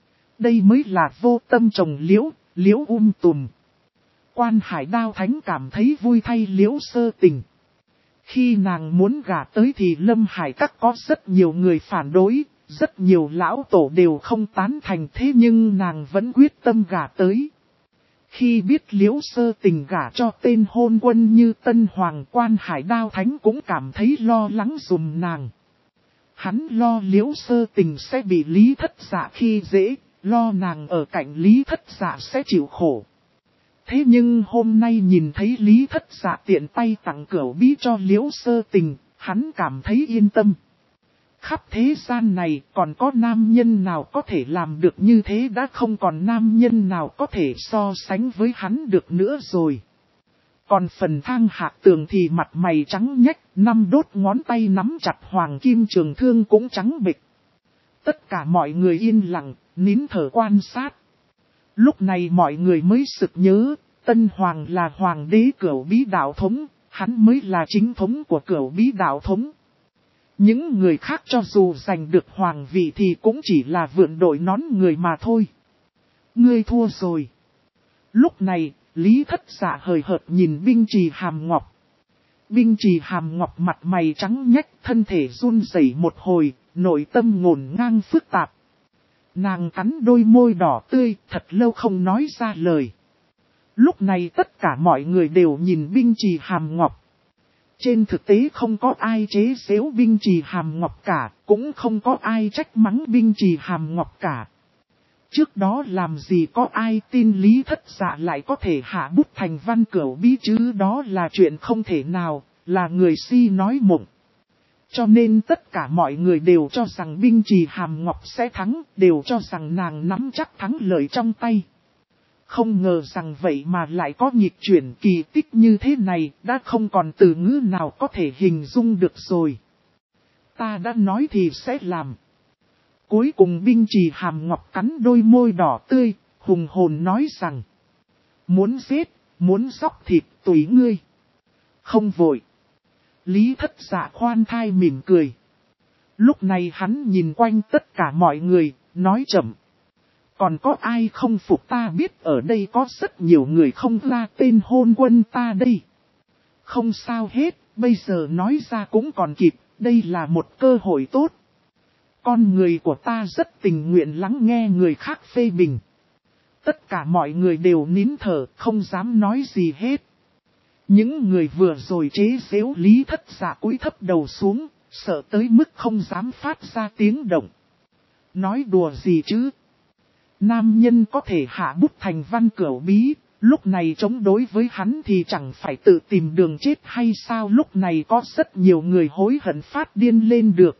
Đây mới là vô tâm trồng liễu, liễu tùm. Quan Hải Đao Thánh cảm thấy vui thay Liễu Sơ Tình. Khi nàng muốn gả tới thì Lâm Hải Các có rất nhiều người phản đối, rất nhiều lão tổ đều không tán thành, thế nhưng nàng vẫn quyết tâm gả tới. Khi biết Liễu Sơ Tình gả cho tên hôn quân như Tân Hoàng, Quan Hải Đao Thánh cũng cảm thấy lo lắng giùm nàng. Hắn lo Liễu Sơ Tình sẽ bị Lý Thất Dạ khi dễ, lo nàng ở cạnh Lý Thất Dạ sẽ chịu khổ. Thế nhưng hôm nay nhìn thấy Lý Thất Dạ tiện tay tặng cửu bí cho Liễu Sơ Tình, hắn cảm thấy yên tâm. Khắp thế gian này còn có nam nhân nào có thể làm được như thế, đã không còn nam nhân nào có thể so sánh với hắn được nữa rồi. Còn phần Thang Hạc Tường thì mặt mày trắng nhách, 5 đốt ngón tay nắm chặt hoàng kim trường thương cũng trắng bệch. Tất cả mọi người yên lặng, nín thở quan sát. Lúc này mọi người mới sực nhớ, Tân Hoàng là hoàng đế cửu bí đạo thống, hắn mới là chính thống của cửu bí đạo thống. Những người khác cho dù giành được hoàng vị thì cũng chỉ là vượn đội nón người mà thôi. Ngươi thua rồi. Lúc này, Lý Thất Dạ hời hợt nhìn Binh Trì Hàm Ngọc. Binh Trì Hàm Ngọc mặt mày trắng nhách, thân thể run rẩy một hồi, nội tâm ngổn ngang phức tạp. Nàng cắn đôi môi đỏ tươi, thật lâu không nói ra lời. Lúc này tất cả mọi người đều nhìn Binh Trì Hàm Ngọc. Trên thực tế không có ai chế giễu Binh Trì Hàm Ngọc cả, cũng không có ai trách mắng Binh Trì Hàm Ngọc cả. Trước đó làm gì có ai tin Lý Thất Dạ lại có thể hạ bút thành văn cửu bí chứ, đó là chuyện không thể nào, là người si nói mộng. Cho nên tất cả mọi người đều cho rằng Binh Trì Hàm Ngọc sẽ thắng, đều cho rằng nàng nắm chắc thắng lợi trong tay. Không ngờ rằng vậy mà lại có nghịch chuyển kỳ tích như thế này, đã không còn từ ngữ nào có thể hình dung được rồi. Ta đã nói thì sẽ làm. Cuối cùng Binh Trì Hàm Ngọc cắn đôi môi đỏ tươi, hùng hồn nói rằng: muốn giết, muốn xóc thịt tùy ngươi. Không vội. Lý Thất Dạ khoan thai mỉm cười. Lúc này hắn nhìn quanh tất cả mọi người, nói chậm: còn có ai không phục ta biết ở đây có rất nhiều người không ra tên hôn quân ta đây. Không sao hết, bây giờ nói ra cũng còn kịp, đây là một cơ hội tốt. Con người của ta rất tình nguyện lắng nghe người khác phê bình. Tất cả mọi người đều nín thở, không dám nói gì hết. Những người vừa rồi chế giễu Lý Thất Dạ cúi thấp đầu xuống, sợ tới mức không dám phát ra tiếng động. Nói đùa gì chứ? Nam nhân có thể hạ bút thành văn cửu bí, lúc này chống đối với hắn thì chẳng phải tự tìm đường chết hay sao? Lúc này có rất nhiều người hối hận phát điên lên được.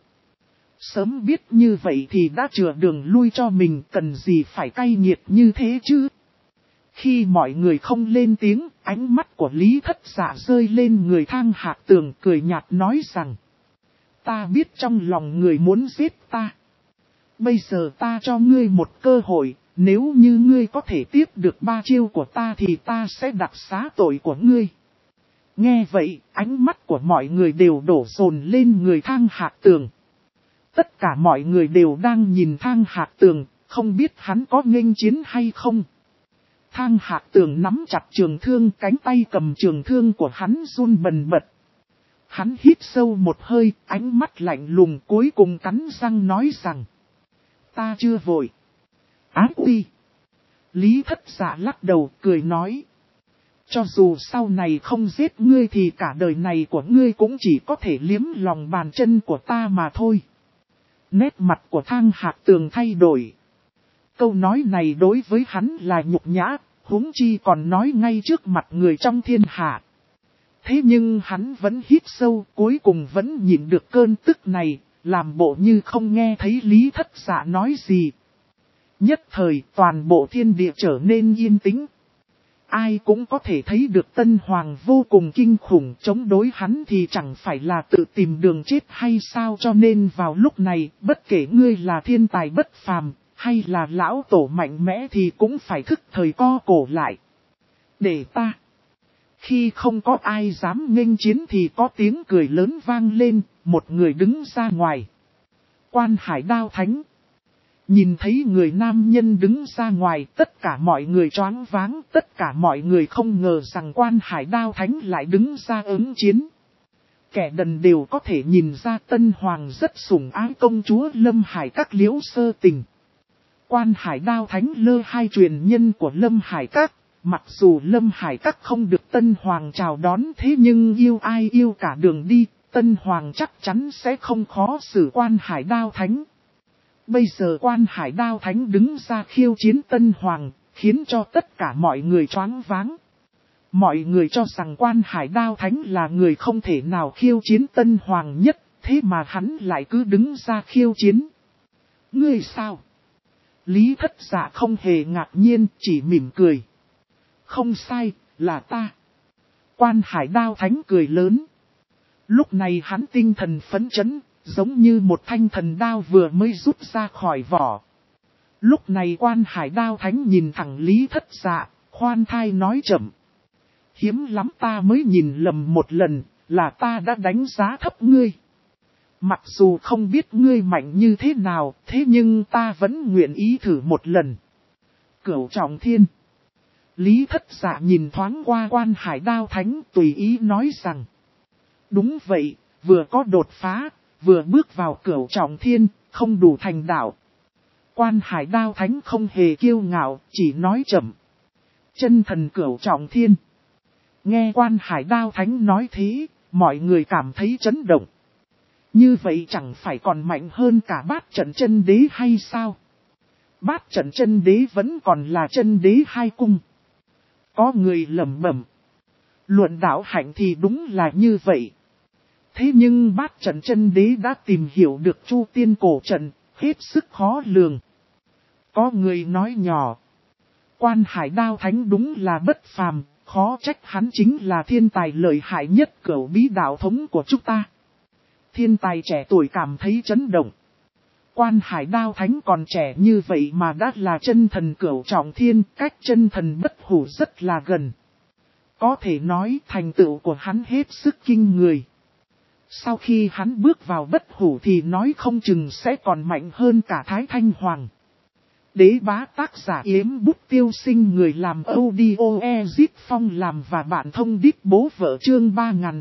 Sớm biết như vậy thì đã chừa đường lui cho mình, cần gì phải cay nghiệt như thế chứ? Khi mọi người không lên tiếng, ánh mắt của Lý Thất Dạ rơi lên người Thang Hạc Tường, cười nhạt nói rằng: ta biết trong lòng người muốn giết ta. Bây giờ ta cho ngươi một cơ hội, nếu như ngươi có thể tiếp được 3 chiêu của ta thì ta sẽ đặc xá tội của ngươi. Nghe vậy, ánh mắt của mọi người đều đổ dồn lên người Thang Hạc Tường. Tất cả mọi người đều đang nhìn Thang Hạc Tường, không biết hắn có nghênh chiến hay không. Thang Hạc Tường nắm chặt trường thương, cánh tay cầm trường thương của hắn run bần bật. Hắn hít sâu một hơi, ánh mắt lạnh lùng, cuối cùng cắn răng nói rằng: ta chưa vội. Ái uy. Lý Thất Dạ lắc đầu cười nói. Cho dù sau này không giết ngươi thì cả đời này của ngươi cũng chỉ có thể liếm lòng bàn chân của ta mà thôi. Nét mặt của Thang Hạc Tường thay đổi. Câu nói này đối với hắn là nhục nhã, huống chi còn nói ngay trước mặt người trong thiên hạ. Thế nhưng hắn vẫn hít sâu, cuối cùng vẫn nhịn được cơn tức này, làm bộ như không nghe thấy Lý Thất Dạ nói gì. Nhất thời toàn bộ thiên địa trở nên yên tĩnh. Ai cũng có thể thấy được Tân Hoàng vô cùng kinh khủng, chống đối hắn thì chẳng phải là tự tìm đường chết hay sao, cho nên vào lúc này, bất kể ngươi là thiên tài bất phàm, hay là lão tổ mạnh mẽ thì cũng phải thức thời co cổ lại. Để ta. Khi không có ai dám nghênh chiến thì có tiếng cười lớn vang lên, một người đứng ra ngoài. Quan Hải Đao Thánh. Nhìn thấy người nam nhân đứng ra ngoài, tất cả mọi người choáng váng, tất cả mọi người không ngờ rằng Quan Hải Đao Thánh lại đứng ra ứng chiến. Kẻ đần đều có thể nhìn ra Tân Hoàng rất sủng ái công chúa Lâm Hải Các Liễu Sơ Tình. Quan Hải Đao Thánh lơ hai truyền nhân của Lâm Hải Các, mặc dù Lâm Hải Các không được Tân Hoàng chào đón thế nhưng yêu ai yêu cả đường đi, Tân Hoàng chắc chắn sẽ không khó xử Quan Hải Đao Thánh. Bây giờ Quan Hải Đao Thánh đứng ra khiêu chiến Tân Hoàng, khiến cho tất cả mọi người choáng váng. Mọi người cho rằng Quan Hải Đao Thánh là người không thể nào khiêu chiến Tân Hoàng nhất, thế mà hắn lại cứ đứng ra khiêu chiến. Ngươi sao? Lý Thất Dạ không hề ngạc nhiên, chỉ mỉm cười. Không sai, là ta. Quan Hải Đao Thánh cười lớn. Lúc này hắn tinh thần phấn chấn, giống như một thanh thần đao vừa mới rút ra khỏi vỏ. Lúc này Quan Hải Đao Thánh nhìn thẳng Lý Thất Dạ, khoan thai nói chậm. Hiếm lắm ta mới nhìn lầm một lần, là ta đã đánh giá thấp ngươi. Mặc dù không biết ngươi mạnh như thế nào, thế nhưng ta vẫn nguyện ý thử một lần. Cửu Trọng Thiên. Lý Thất Dạ nhìn thoáng qua Quan Hải Đao Thánh tùy ý nói rằng. Đúng vậy, vừa có đột phá, vừa bước vào Cửu Trọng Thiên, không đủ thành đạo. Quan Hải Đao Thánh không hề kiêu ngạo, chỉ nói chậm. Chân thần Cửu Trọng Thiên. Nghe Quan Hải Đao Thánh nói thế, mọi người cảm thấy chấn động. Như vậy chẳng phải còn mạnh hơn cả Bát Trận Chân Đế hay sao? Bát Trận Chân Đế vẫn còn là chân đế hai cung. Có người lẩm bẩm. Luận đạo hạnh thì đúng là như vậy. Thế nhưng Bát Trận Chân Đế đã tìm hiểu được Chu Tiên Cổ Trận, hết sức khó lường. Có người nói nhỏ. Quan Hải Đao Thánh đúng là bất phàm, khó trách hắn chính là thiên tài lợi hại nhất cửu bí đạo thống của chúng ta. Thiên tài trẻ tuổi cảm thấy chấn động. Quan Hải Đao Thánh còn trẻ như vậy mà đã là chân thần Cửu Trọng Thiên, cách chân thần bất hủ rất là gần. Có thể nói thành tựu của hắn hết sức kinh người. Sau khi hắn bước vào bất hủ thì nói không chừng sẽ còn mạnh hơn cả Thái Thanh Hoàng. Đế bá tác giả Yếm Bút Tiêu Sinh, người làm audio Ezit Phong làm và bạn thông đít bố vợ chương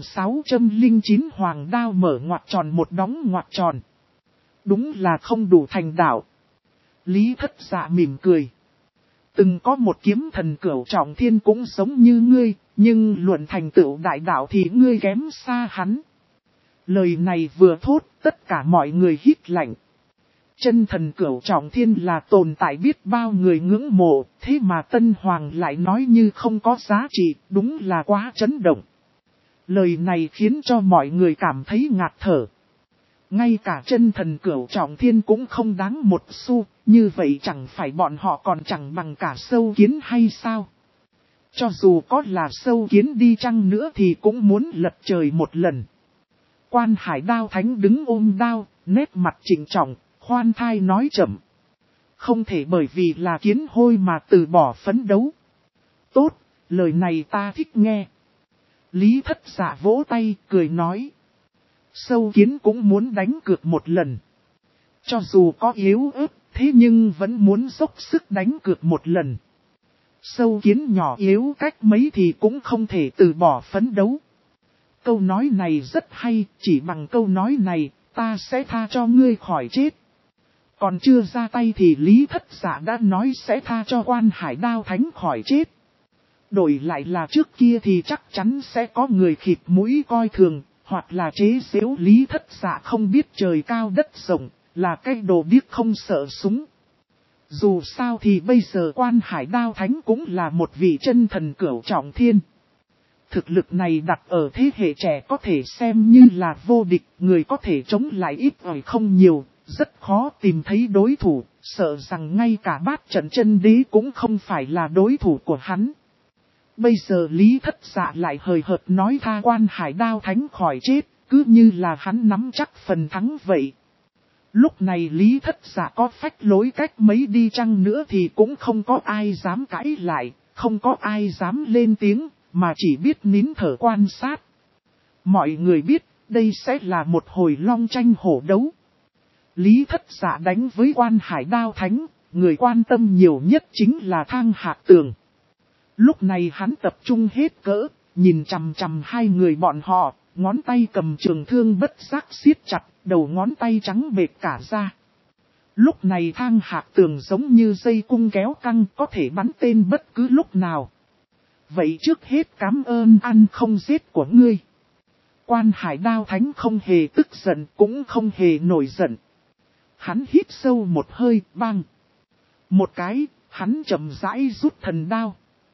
3609 Hoàng đao mở ngoặc tròn một đóng ngoặc tròn. Đúng là không đủ thành đạo. Lý Thất Dạ mỉm cười. Từng có một kiếm thần Cửu Trọng Thiên cũng giống như ngươi, nhưng luận thành tựu đại đạo thì ngươi kém xa hắn. Lời này vừa thốt, tất cả mọi người hít lạnh. Chân thần Cửu Trọng Thiên là tồn tại biết bao người ngưỡng mộ, thế mà Tân Hoàng lại nói như không có giá trị, đúng là quá chấn động. Lời này khiến cho mọi người cảm thấy ngạt thở. Ngay cả chân thần Cửu Trọng Thiên cũng không đáng một xu, như vậy chẳng phải bọn họ còn chẳng bằng cả sâu kiến hay sao? Cho dù có là sâu kiến đi chăng nữa thì cũng muốn lật trời một lần. Quan Hải Đao Thánh đứng ôm đao, nét mặt trịnh trọng, khoan thai nói chậm. Không thể bởi vì là kiến hôi mà từ bỏ phấn đấu. Tốt, lời này ta thích nghe. Lý Thất Dạ vỗ tay, cười nói. Sâu kiến cũng muốn đánh cược một lần. Cho dù có yếu ớt, thế nhưng vẫn muốn dốc sức đánh cược một lần. Sâu kiến nhỏ yếu cách mấy thì cũng không thể từ bỏ phấn đấu. Câu nói này rất hay, chỉ bằng câu nói này, ta sẽ tha cho ngươi khỏi chết. Còn chưa ra tay thì Lý Thất Dạ đã nói sẽ tha cho Quan Hải Đao Thánh khỏi chết. Đổi lại là trước kia thì chắc chắn sẽ có người khịt mũi coi thường, hoặc là chế giễu Lý Thất Dạ không biết trời cao đất rộng, là cái đồ điếc không sợ súng. Dù sao thì bây giờ Quan Hải Đao Thánh cũng là một vị chân thần cửu trọng thiên. Thực lực này đặt ở thế hệ trẻ có thể xem như là vô địch, người có thể chống lại ít ỏi không nhiều, rất khó tìm thấy đối thủ, sợ rằng ngay cả Bát Trận Chân Đế cũng không phải là đối thủ của hắn. Bây giờ Lý Thất Dạ lại hời hợt nói tha Quan Hải Đao Thánh khỏi chết, cứ như là hắn nắm chắc phần thắng vậy. Lúc này Lý Thất Dạ có phách lối cách mấy đi chăng nữa thì cũng không có ai dám cãi lại, không có ai dám lên tiếng, mà chỉ biết nín thở quan sát. Mọi người biết, đây sẽ là một hồi long tranh hổ đấu. Lý Thất Dạ đánh với Quan Hải Đao Thánh, người quan tâm nhiều nhất chính là Thang Hạc Tường. Lúc này hắn tập trung hết cỡ, nhìn chằm chằm hai người bọn họ, ngón tay cầm trường thương bất giác siết chặt, đầu ngón tay trắng bệt cả ra. Lúc này Thang Hạc Tường giống như dây cung kéo căng, có thể bắn tên bất cứ lúc nào. Vậy trước hết cảm ơn ăn không giết của ngươi. Quan Hải Đao Thánh không hề tức giận, cũng không hề nổi giận. Hắn hít sâu một hơi, bang. Một cái, hắn chậm rãi rút thần đao.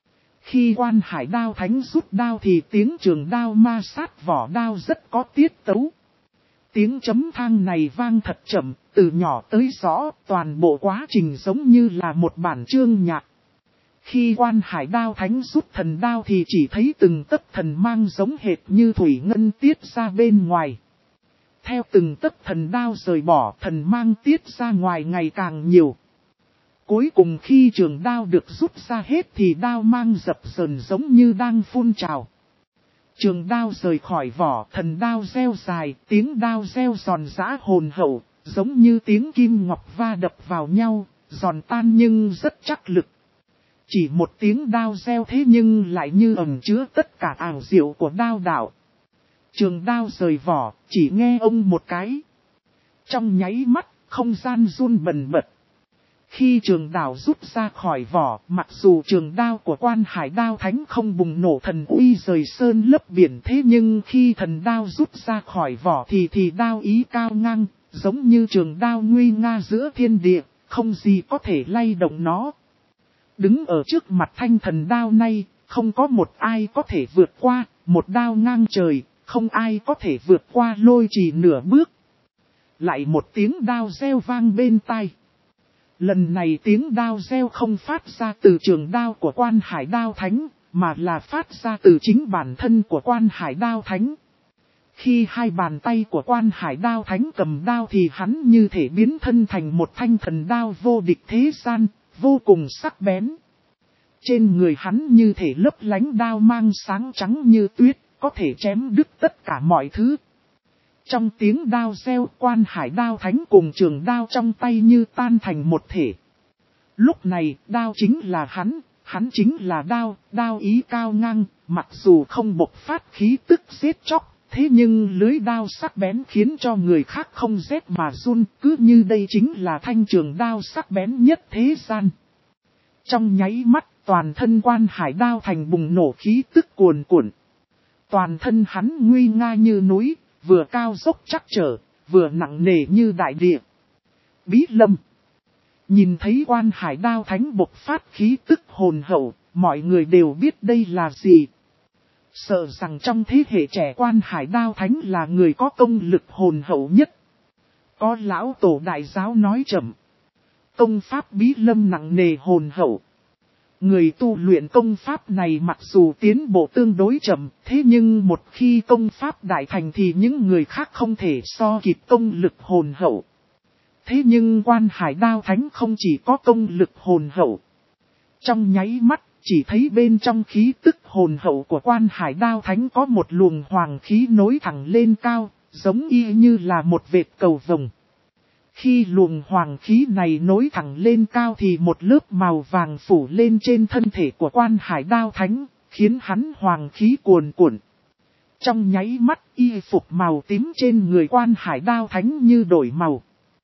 Khi Quan Hải Đao Thánh rút đao thì tiếng trường đao ma sát vỏ đao rất có tiết tấu. Tiếng chấm thang này vang thật chậm, từ nhỏ tới rõ, toàn bộ quá trình giống như là một bản chương nhạc. Khi Quan Hải Đao Thánh rút thần đao thì chỉ thấy từng tấc thần mang giống hệt như thủy ngân tiết ra bên ngoài. Theo từng tấc thần đao rời bỏ, thần mang tiết ra ngoài ngày càng nhiều. Cuối cùng khi trường đao được rút ra hết thì đao mang dập dờn giống như đang phun trào. Trường đao rời khỏi vỏ, thần đao reo dài, tiếng đao reo giòn giã hồn hậu, giống như tiếng kim ngọc va đập vào nhau, giòn tan nhưng rất chắc lực. Chỉ một tiếng đao reo thế nhưng lại như ẩn chứa tất cả ảo diệu của đao đạo. Trường đao rời vỏ, chỉ nghe ông một cái. Trong nháy mắt, không gian run bần bật. Khi trường đao rút ra khỏi vỏ, mặc dù trường đao của Quan Hải Đao Thánh không bùng nổ thần uy rời sơn lấp biển, thế nhưng khi thần đao rút ra khỏi vỏ thì đao ý cao ngang, giống như trường đao nguy nga giữa thiên địa, không gì có thể lay động nó. Đứng ở trước mặt thanh thần đao này, không có một ai có thể vượt qua, một đao ngang trời, không ai có thể vượt qua lôi chỉ nửa bước. Lại một tiếng đao reo vang bên tai. Lần này tiếng đao reo không phát ra từ trường đao của Quan Hải Đao Thánh, mà là phát ra từ chính bản thân của Quan Hải Đao Thánh. Khi hai bàn tay của Quan Hải Đao Thánh cầm đao thì hắn như thể biến thân thành một thanh thần đao vô địch thế gian, vô cùng sắc bén. Trên người hắn như thể lấp lánh đao mang sáng trắng như tuyết, có thể chém đứt tất cả mọi thứ. Trong tiếng đao reo, Quan Hải Đao Thánh cùng trường đao trong tay như tan thành một thể. Lúc này, đao chính là hắn chính là đao, đao ý cao ngang, mặc dù không bộc phát khí tức giết chóc, thế nhưng lưới đao sắc bén khiến cho người khác không rét mà run, cứ như đây chính là thanh trường đao sắc bén nhất thế gian. Trong nháy mắt, toàn thân Quan Hải Đao Thành bùng nổ khí tức cuồn cuộn. Toàn thân hắn nguy nga như núi, vừa cao dốc chắc trở, vừa nặng nề như đại địa. Bí Lâm. Nhìn thấy Quan Hải Đao Thánh bộc phát khí tức hồn hậu, mọi người đều biết đây là gì. Sợ rằng trong thế hệ trẻ Quan Hải Đao Thánh là người có công lực hồn hậu nhất. Có lão tổ đại giáo nói chậm. Công pháp Bí Lâm nặng nề hồn hậu. Người tu luyện công pháp này mặc dù tiến bộ tương đối chậm, thế nhưng một khi công pháp đại thành thì những người khác không thể so kịp công lực hồn hậu. Thế nhưng Quan Hải Đao Thánh không chỉ có công lực hồn hậu. Trong nháy mắt, chỉ thấy bên trong khí tức hồn hậu của Quan Hải Đao Thánh có một luồng hoàng khí nối thẳng lên cao, giống y như là một vệt cầu vồng. Khi luồng hoàng khí này nối thẳng lên cao thì một lớp màu vàng phủ lên trên thân thể của Quan Hải Đao Thánh, khiến hắn hoàng khí cuồn cuộn. Trong nháy mắt y phục màu tím trên người Quan Hải Đao Thánh như đổi màu.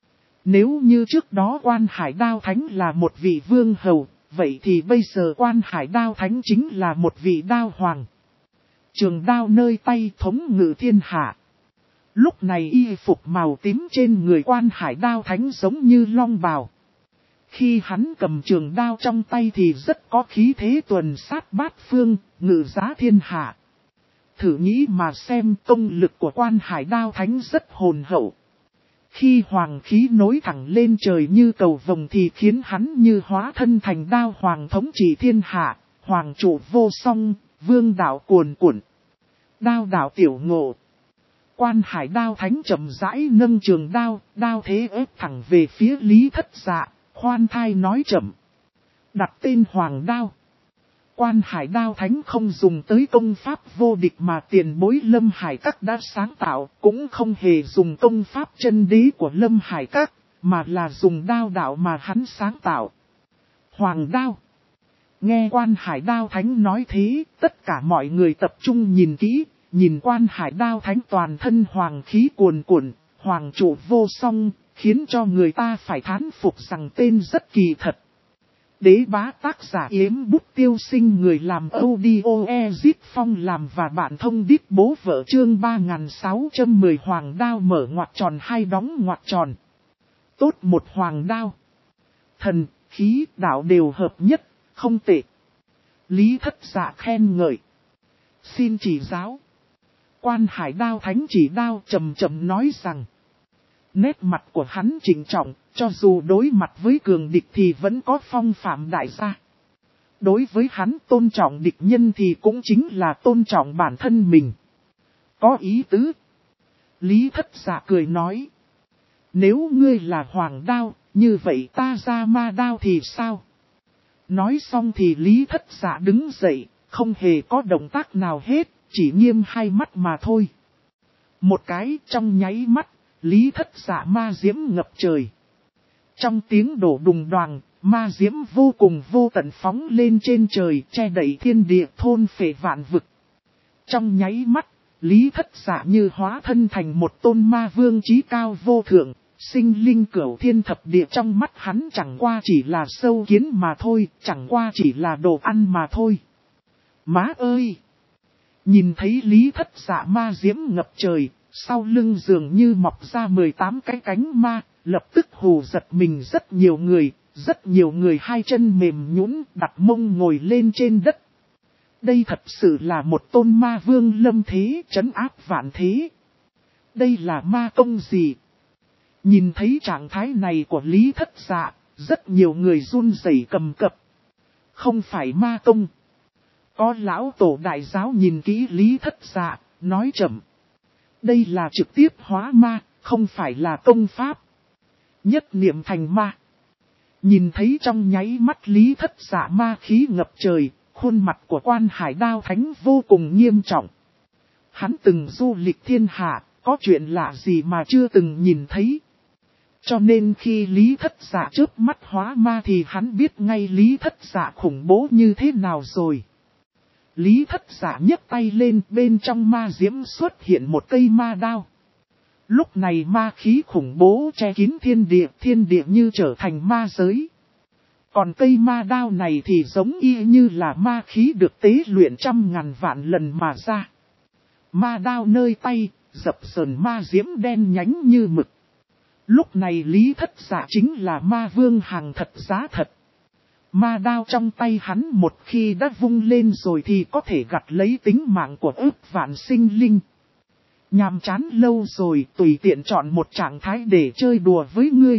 Nếu như trước đó Quan Hải Đao Thánh là một vị vương hầu, vậy thì bây giờ Quan Hải Đao Thánh chính là một vị đao hoàng. Trường đao nơi tay thống ngự thiên hạ. Lúc này y phục màu tím trên người Quan Hải Đao Thánh giống như long bào. Khi hắn cầm trường đao trong tay thì rất có khí thế tuần sát bát phương, ngự giá thiên hạ. Thử nghĩ mà xem, công lực của Quan Hải Đao Thánh rất hồn hậu. Khi hoàng khí nối thẳng lên trời như cầu vồng thì khiến hắn như hóa thân thành đao hoàng thống trị thiên hạ, hoàng trụ vô song, vương đạo cuồn cuộn. Đao đạo tiểu ngộ. Quan Hải Đao Thánh chậm rãi nâng trường đao, đao thế ép thẳng về phía Lý Thất Dạ, khoan thai nói chậm. Đặt tên Hoàng Đao. Quan Hải Đao Thánh không dùng tới công pháp vô địch mà tiền bối Lâm Hải Các đã sáng tạo, cũng không hề dùng công pháp chân đế của Lâm Hải Các, mà là dùng đao đạo mà hắn sáng tạo. Hoàng Đao. Nghe Quan Hải Đao Thánh nói thế, tất cả mọi người tập trung nhìn kỹ, nhìn Quan Hải Đao Thánh toàn thân hoàng khí cuồn cuộn, hoàng trụ vô song, khiến cho người ta phải thán phục rằng tên rất kỳ thật. Đế bá tác giả Yếm Bút Tiêu Sinh, người làm audio Ezit Phong làm và bạn thông điệp bố vợ, chương 3610 Hoàng Đao mở ngoặc tròn hay đóng ngoặc tròn. Tốt một hoàng đao. Thần, khí, đạo đều hợp nhất, không tệ. Lý Thất Dạ khen ngợi. Xin chỉ giáo. Quan Hải Đao Thánh chỉ đao trầm trầm nói rằng. Nét mặt của hắn trịnh trọng, cho dù đối mặt với cường địch thì vẫn có phong phạm đại gia. Đối với hắn tôn trọng địch nhân thì cũng chính là tôn trọng bản thân mình. Có ý tứ. Lý Thất Dạ cười nói. Nếu ngươi là Hoàng Đao, như vậy ta ra Ma Đao thì sao? Nói xong thì Lý Thất Dạ đứng dậy, không hề có động tác nào hết, chỉ nghiêm hai mắt mà thôi. Một cái trong nháy mắt, Lý Thất Dạ ma diễm ngập trời. Trong tiếng đổ đùng đoàng, ma diễm vô cùng vô tận phóng lên trên trời, che đậy thiên địa thôn phệ vạn vực. Trong nháy mắt, Lý Thất Dạ như hóa thân thành một tôn ma vương chí cao vô thượng, sinh linh cửu thiên thập địa, trong mắt hắn chẳng qua chỉ là sâu kiến mà thôi, chẳng qua chỉ là đồ ăn mà thôi. Má ơi! Nhìn thấy Lý Thất Dạ ma diễm ngập trời, sau lưng dường như mọc ra 18 cái cánh ma, lập tức hù giật mình rất nhiều người hai chân mềm nhũn đặt mông ngồi lên trên đất. Đây thật sự là một tôn ma vương lâm thế trấn áp vạn thế. Đây là ma công gì? Nhìn thấy trạng thái này của Lý Thất Dạ, rất nhiều người run rẩy cầm cập. Không phải ma công. Có lão tổ đại giáo nhìn kỹ Lý Thất Dạ, nói chậm. Đây là trực tiếp hóa ma, không phải là công pháp. Nhất niệm thành ma. Nhìn thấy trong nháy mắt Lý Thất Dạ ma khí ngập trời, khuôn mặt của Quan Hải Đao Thánh vô cùng nghiêm trọng. Hắn từng du lịch thiên hạ, có chuyện lạ gì mà chưa từng nhìn thấy. Cho nên khi Lý Thất Dạ chớp mắt hóa ma thì hắn biết ngay Lý Thất Dạ khủng bố như thế nào rồi. Lý Thất Dạ nhấc tay lên, bên trong ma diễm xuất hiện một cây ma đao. Lúc này ma khí khủng bố che kín thiên địa như trở thành ma giới. Còn cây ma đao này thì giống y như là ma khí được tế luyện trăm ngàn vạn lần mà ra. Ma đao nơi tay, dập sờn ma diễm đen nhánh như mực. Lúc này Lý Thất Dạ chính là ma vương hàng thật giá thật. Ma đao trong tay hắn một khi đã vung lên rồi thì có thể gặt lấy tính mạng của ức vạn sinh linh. Nhàm chán lâu rồi, tùy tiện chọn một trạng thái để chơi đùa với ngươi.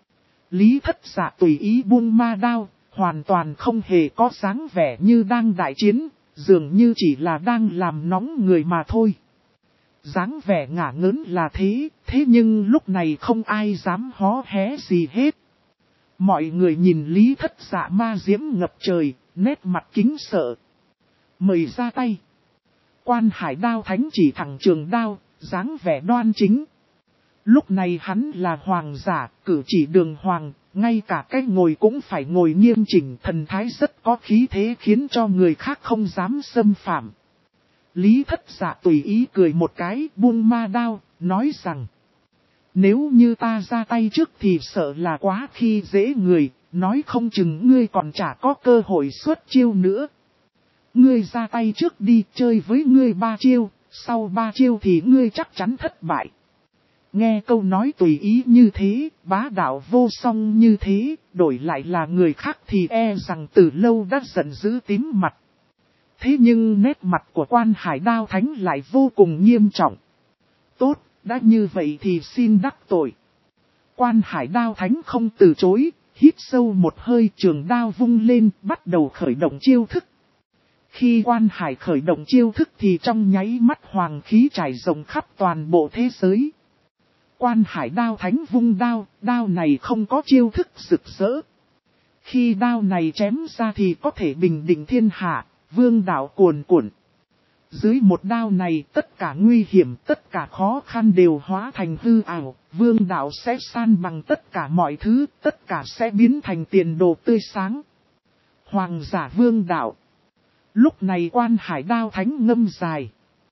Lý Thất Dạ tùy ý buông ma đao, hoàn toàn không hề có dáng vẻ như đang đại chiến, dường như chỉ là đang làm nóng người mà thôi. Dáng vẻ ngả ngớn là thế nhưng lúc này không ai dám hó hé gì hết. Mọi người nhìn Lý Thất Dạ ma diễm ngập trời, nét mặt kính sợ. Mời ra tay. Quan Hải Đao Thánh chỉ thẳng trường đao, dáng vẻ đoan chính. Lúc này hắn là hoàng giả, cử chỉ đường hoàng, ngay cả cái ngồi cũng phải ngồi nghiêm chỉnh, thần thái rất có khí thế khiến cho người khác không dám xâm phạm. Lý Thất Dạ tùy ý cười một cái, buông ma đao, nói rằng. Nếu như ta ra tay trước thì sợ là quá khi dễ người, nói không chừng ngươi còn chả có cơ hội xuất chiêu nữa. Ngươi ra tay trước đi, chơi với ngươi 3 chiêu, sau 3 chiêu thì ngươi chắc chắn thất bại. Nghe câu nói tùy ý như thế, bá đạo vô song như thế, đổi lại là người khác thì e rằng từ lâu đã giận dữ tím mặt. Thế nhưng nét mặt của Quan Hải Đao Thánh lại vô cùng nghiêm trọng. Tốt, đã như vậy thì xin đắc tội. Quan Hải Đao Thánh không từ chối, hít sâu một hơi, trường đao vung lên, bắt đầu khởi động chiêu thức. Khi Quan Hải khởi động chiêu thức thì trong nháy mắt hoàng khí trải rộng khắp toàn bộ thế giới. Quan Hải Đao Thánh vung đao, đao này không có chiêu thức rực rỡ. Khi đao này chém ra thì có thể bình định thiên hạ, vương đạo cuồn cuộn. Dưới một đao này tất cả nguy hiểm, tất cả khó khăn đều hóa thành hư ảo, vương đạo sẽ san bằng tất cả mọi thứ, tất cả sẽ biến thành tiền đồ tươi sáng. Hoàng giả vương đạo. Lúc này Quan Hải Đao Thánh ngâm dài.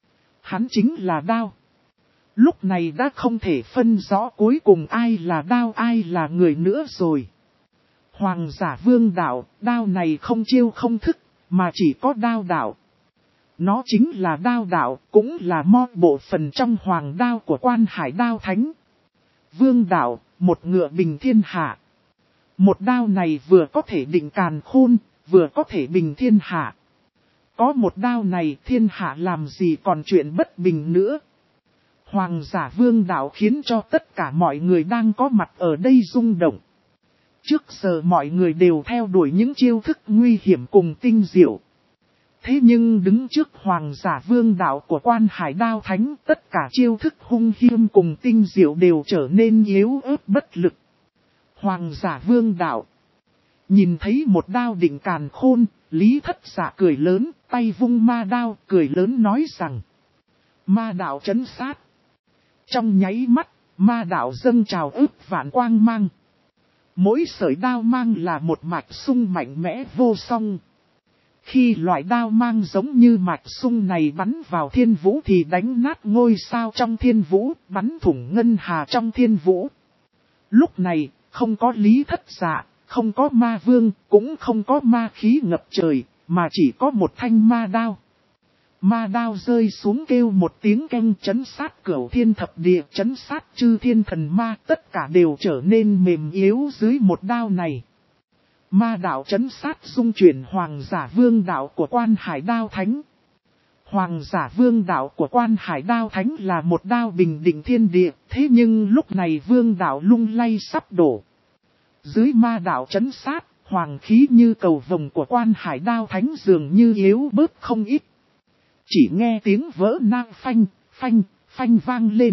Hắn chính là đao. Lúc này đã không thể phân rõ cuối cùng ai là đao ai là người nữa rồi. Hoàng giả vương đạo, đao này không chiêu không thức, mà chỉ có đao đạo. Nó chính là đao đạo, cũng là một bộ phận trong hoàng đao của Quan Hải Đao Thánh. Vương đạo, một ngựa bình thiên hạ. Một đao này vừa có thể định càn khôn, vừa có thể bình thiên hạ. Có một đao này thiên hạ làm gì còn chuyện bất bình nữa. Hoàng giả vương đạo khiến cho tất cả mọi người đang có mặt ở đây rung động. Trước giờ mọi người đều theo đuổi những chiêu thức nguy hiểm cùng tinh diệu. Thế nhưng đứng trước hoàng giả vương đạo của Quan Hải Đao Thánh, tất cả chiêu thức hung hiểm cùng tinh diệu đều trở nên yếu ớt bất lực. Hoàng giả vương đạo. Nhìn thấy một đao định càn khôn, Lý Thất Dạ cười lớn, tay vung ma đao, cười lớn nói rằng. Ma đạo trấn sát. Trong nháy mắt, ma đạo dâng trào ức vạn quang mang. Mỗi sợi đao mang là một mạch sung mạnh mẽ vô song. Khi loại đao mang giống như mạch sung này bắn vào thiên vũ thì đánh nát ngôi sao trong thiên vũ, bắn thủng ngân hà trong thiên vũ. Lúc này, không có Lý Thất Dạ, không có ma vương, cũng không có ma khí ngập trời, mà chỉ có một thanh ma đao. Ma đao rơi xuống kêu một tiếng keng, trấn sát cửu thiên thập địa, trấn sát chư thiên thần ma, tất cả đều trở nên mềm yếu dưới một đao này. Ma đạo trấn sát dung chuyển hoàng giả vương đạo của Quan Hải Đao Thánh. Hoàng giả vương đạo của Quan Hải Đao Thánh là một đao bình định thiên địa, thế nhưng lúc này vương đạo lung lay sắp đổ. Dưới ma đạo trấn sát, hoàng khí như cầu vồng của Quan Hải Đao Thánh dường như yếu bớt không ít. Chỉ nghe tiếng vỡ nang phanh, phanh, phanh vang lên.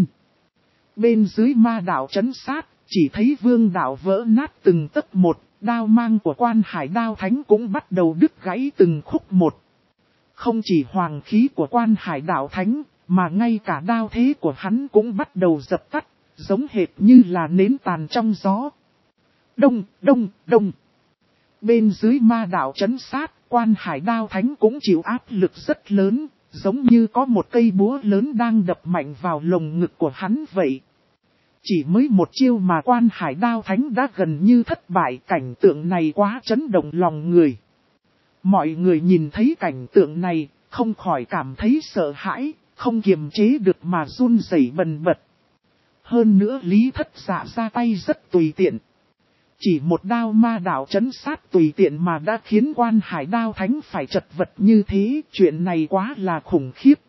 Bên dưới ma đạo trấn sát, chỉ thấy vương đạo vỡ nát từng tấc một, đao mang của Quan Hải Đao Thánh cũng bắt đầu đứt gãy từng khúc một. Không chỉ hoàng khí của Quan Hải Đạo Thánh, mà ngay cả đao thế của hắn cũng bắt đầu dập tắt, giống hệt như là nến tàn trong gió. Đông, đông, đông. Bên dưới ma đạo trấn sát, Quan Hải Đao Thánh cũng chịu áp lực rất lớn, giống như có một cây búa lớn đang đập mạnh vào lồng ngực của hắn vậy. Chỉ mới một chiêu mà Quan Hải Đao Thánh đã gần như thất bại, cảnh tượng này quá chấn động lòng người. Mọi người nhìn thấy cảnh tượng này, không khỏi cảm thấy sợ hãi, không kiềm chế được mà run rẩy bần bật. Hơn nữa Lý Thất Dạ ra tay rất tùy tiện. Chỉ một đao ma đạo trấn sát tùy tiện mà đã khiến Quan Hải Đao Thánh phải chật vật như thế, chuyện này quá là khủng khiếp.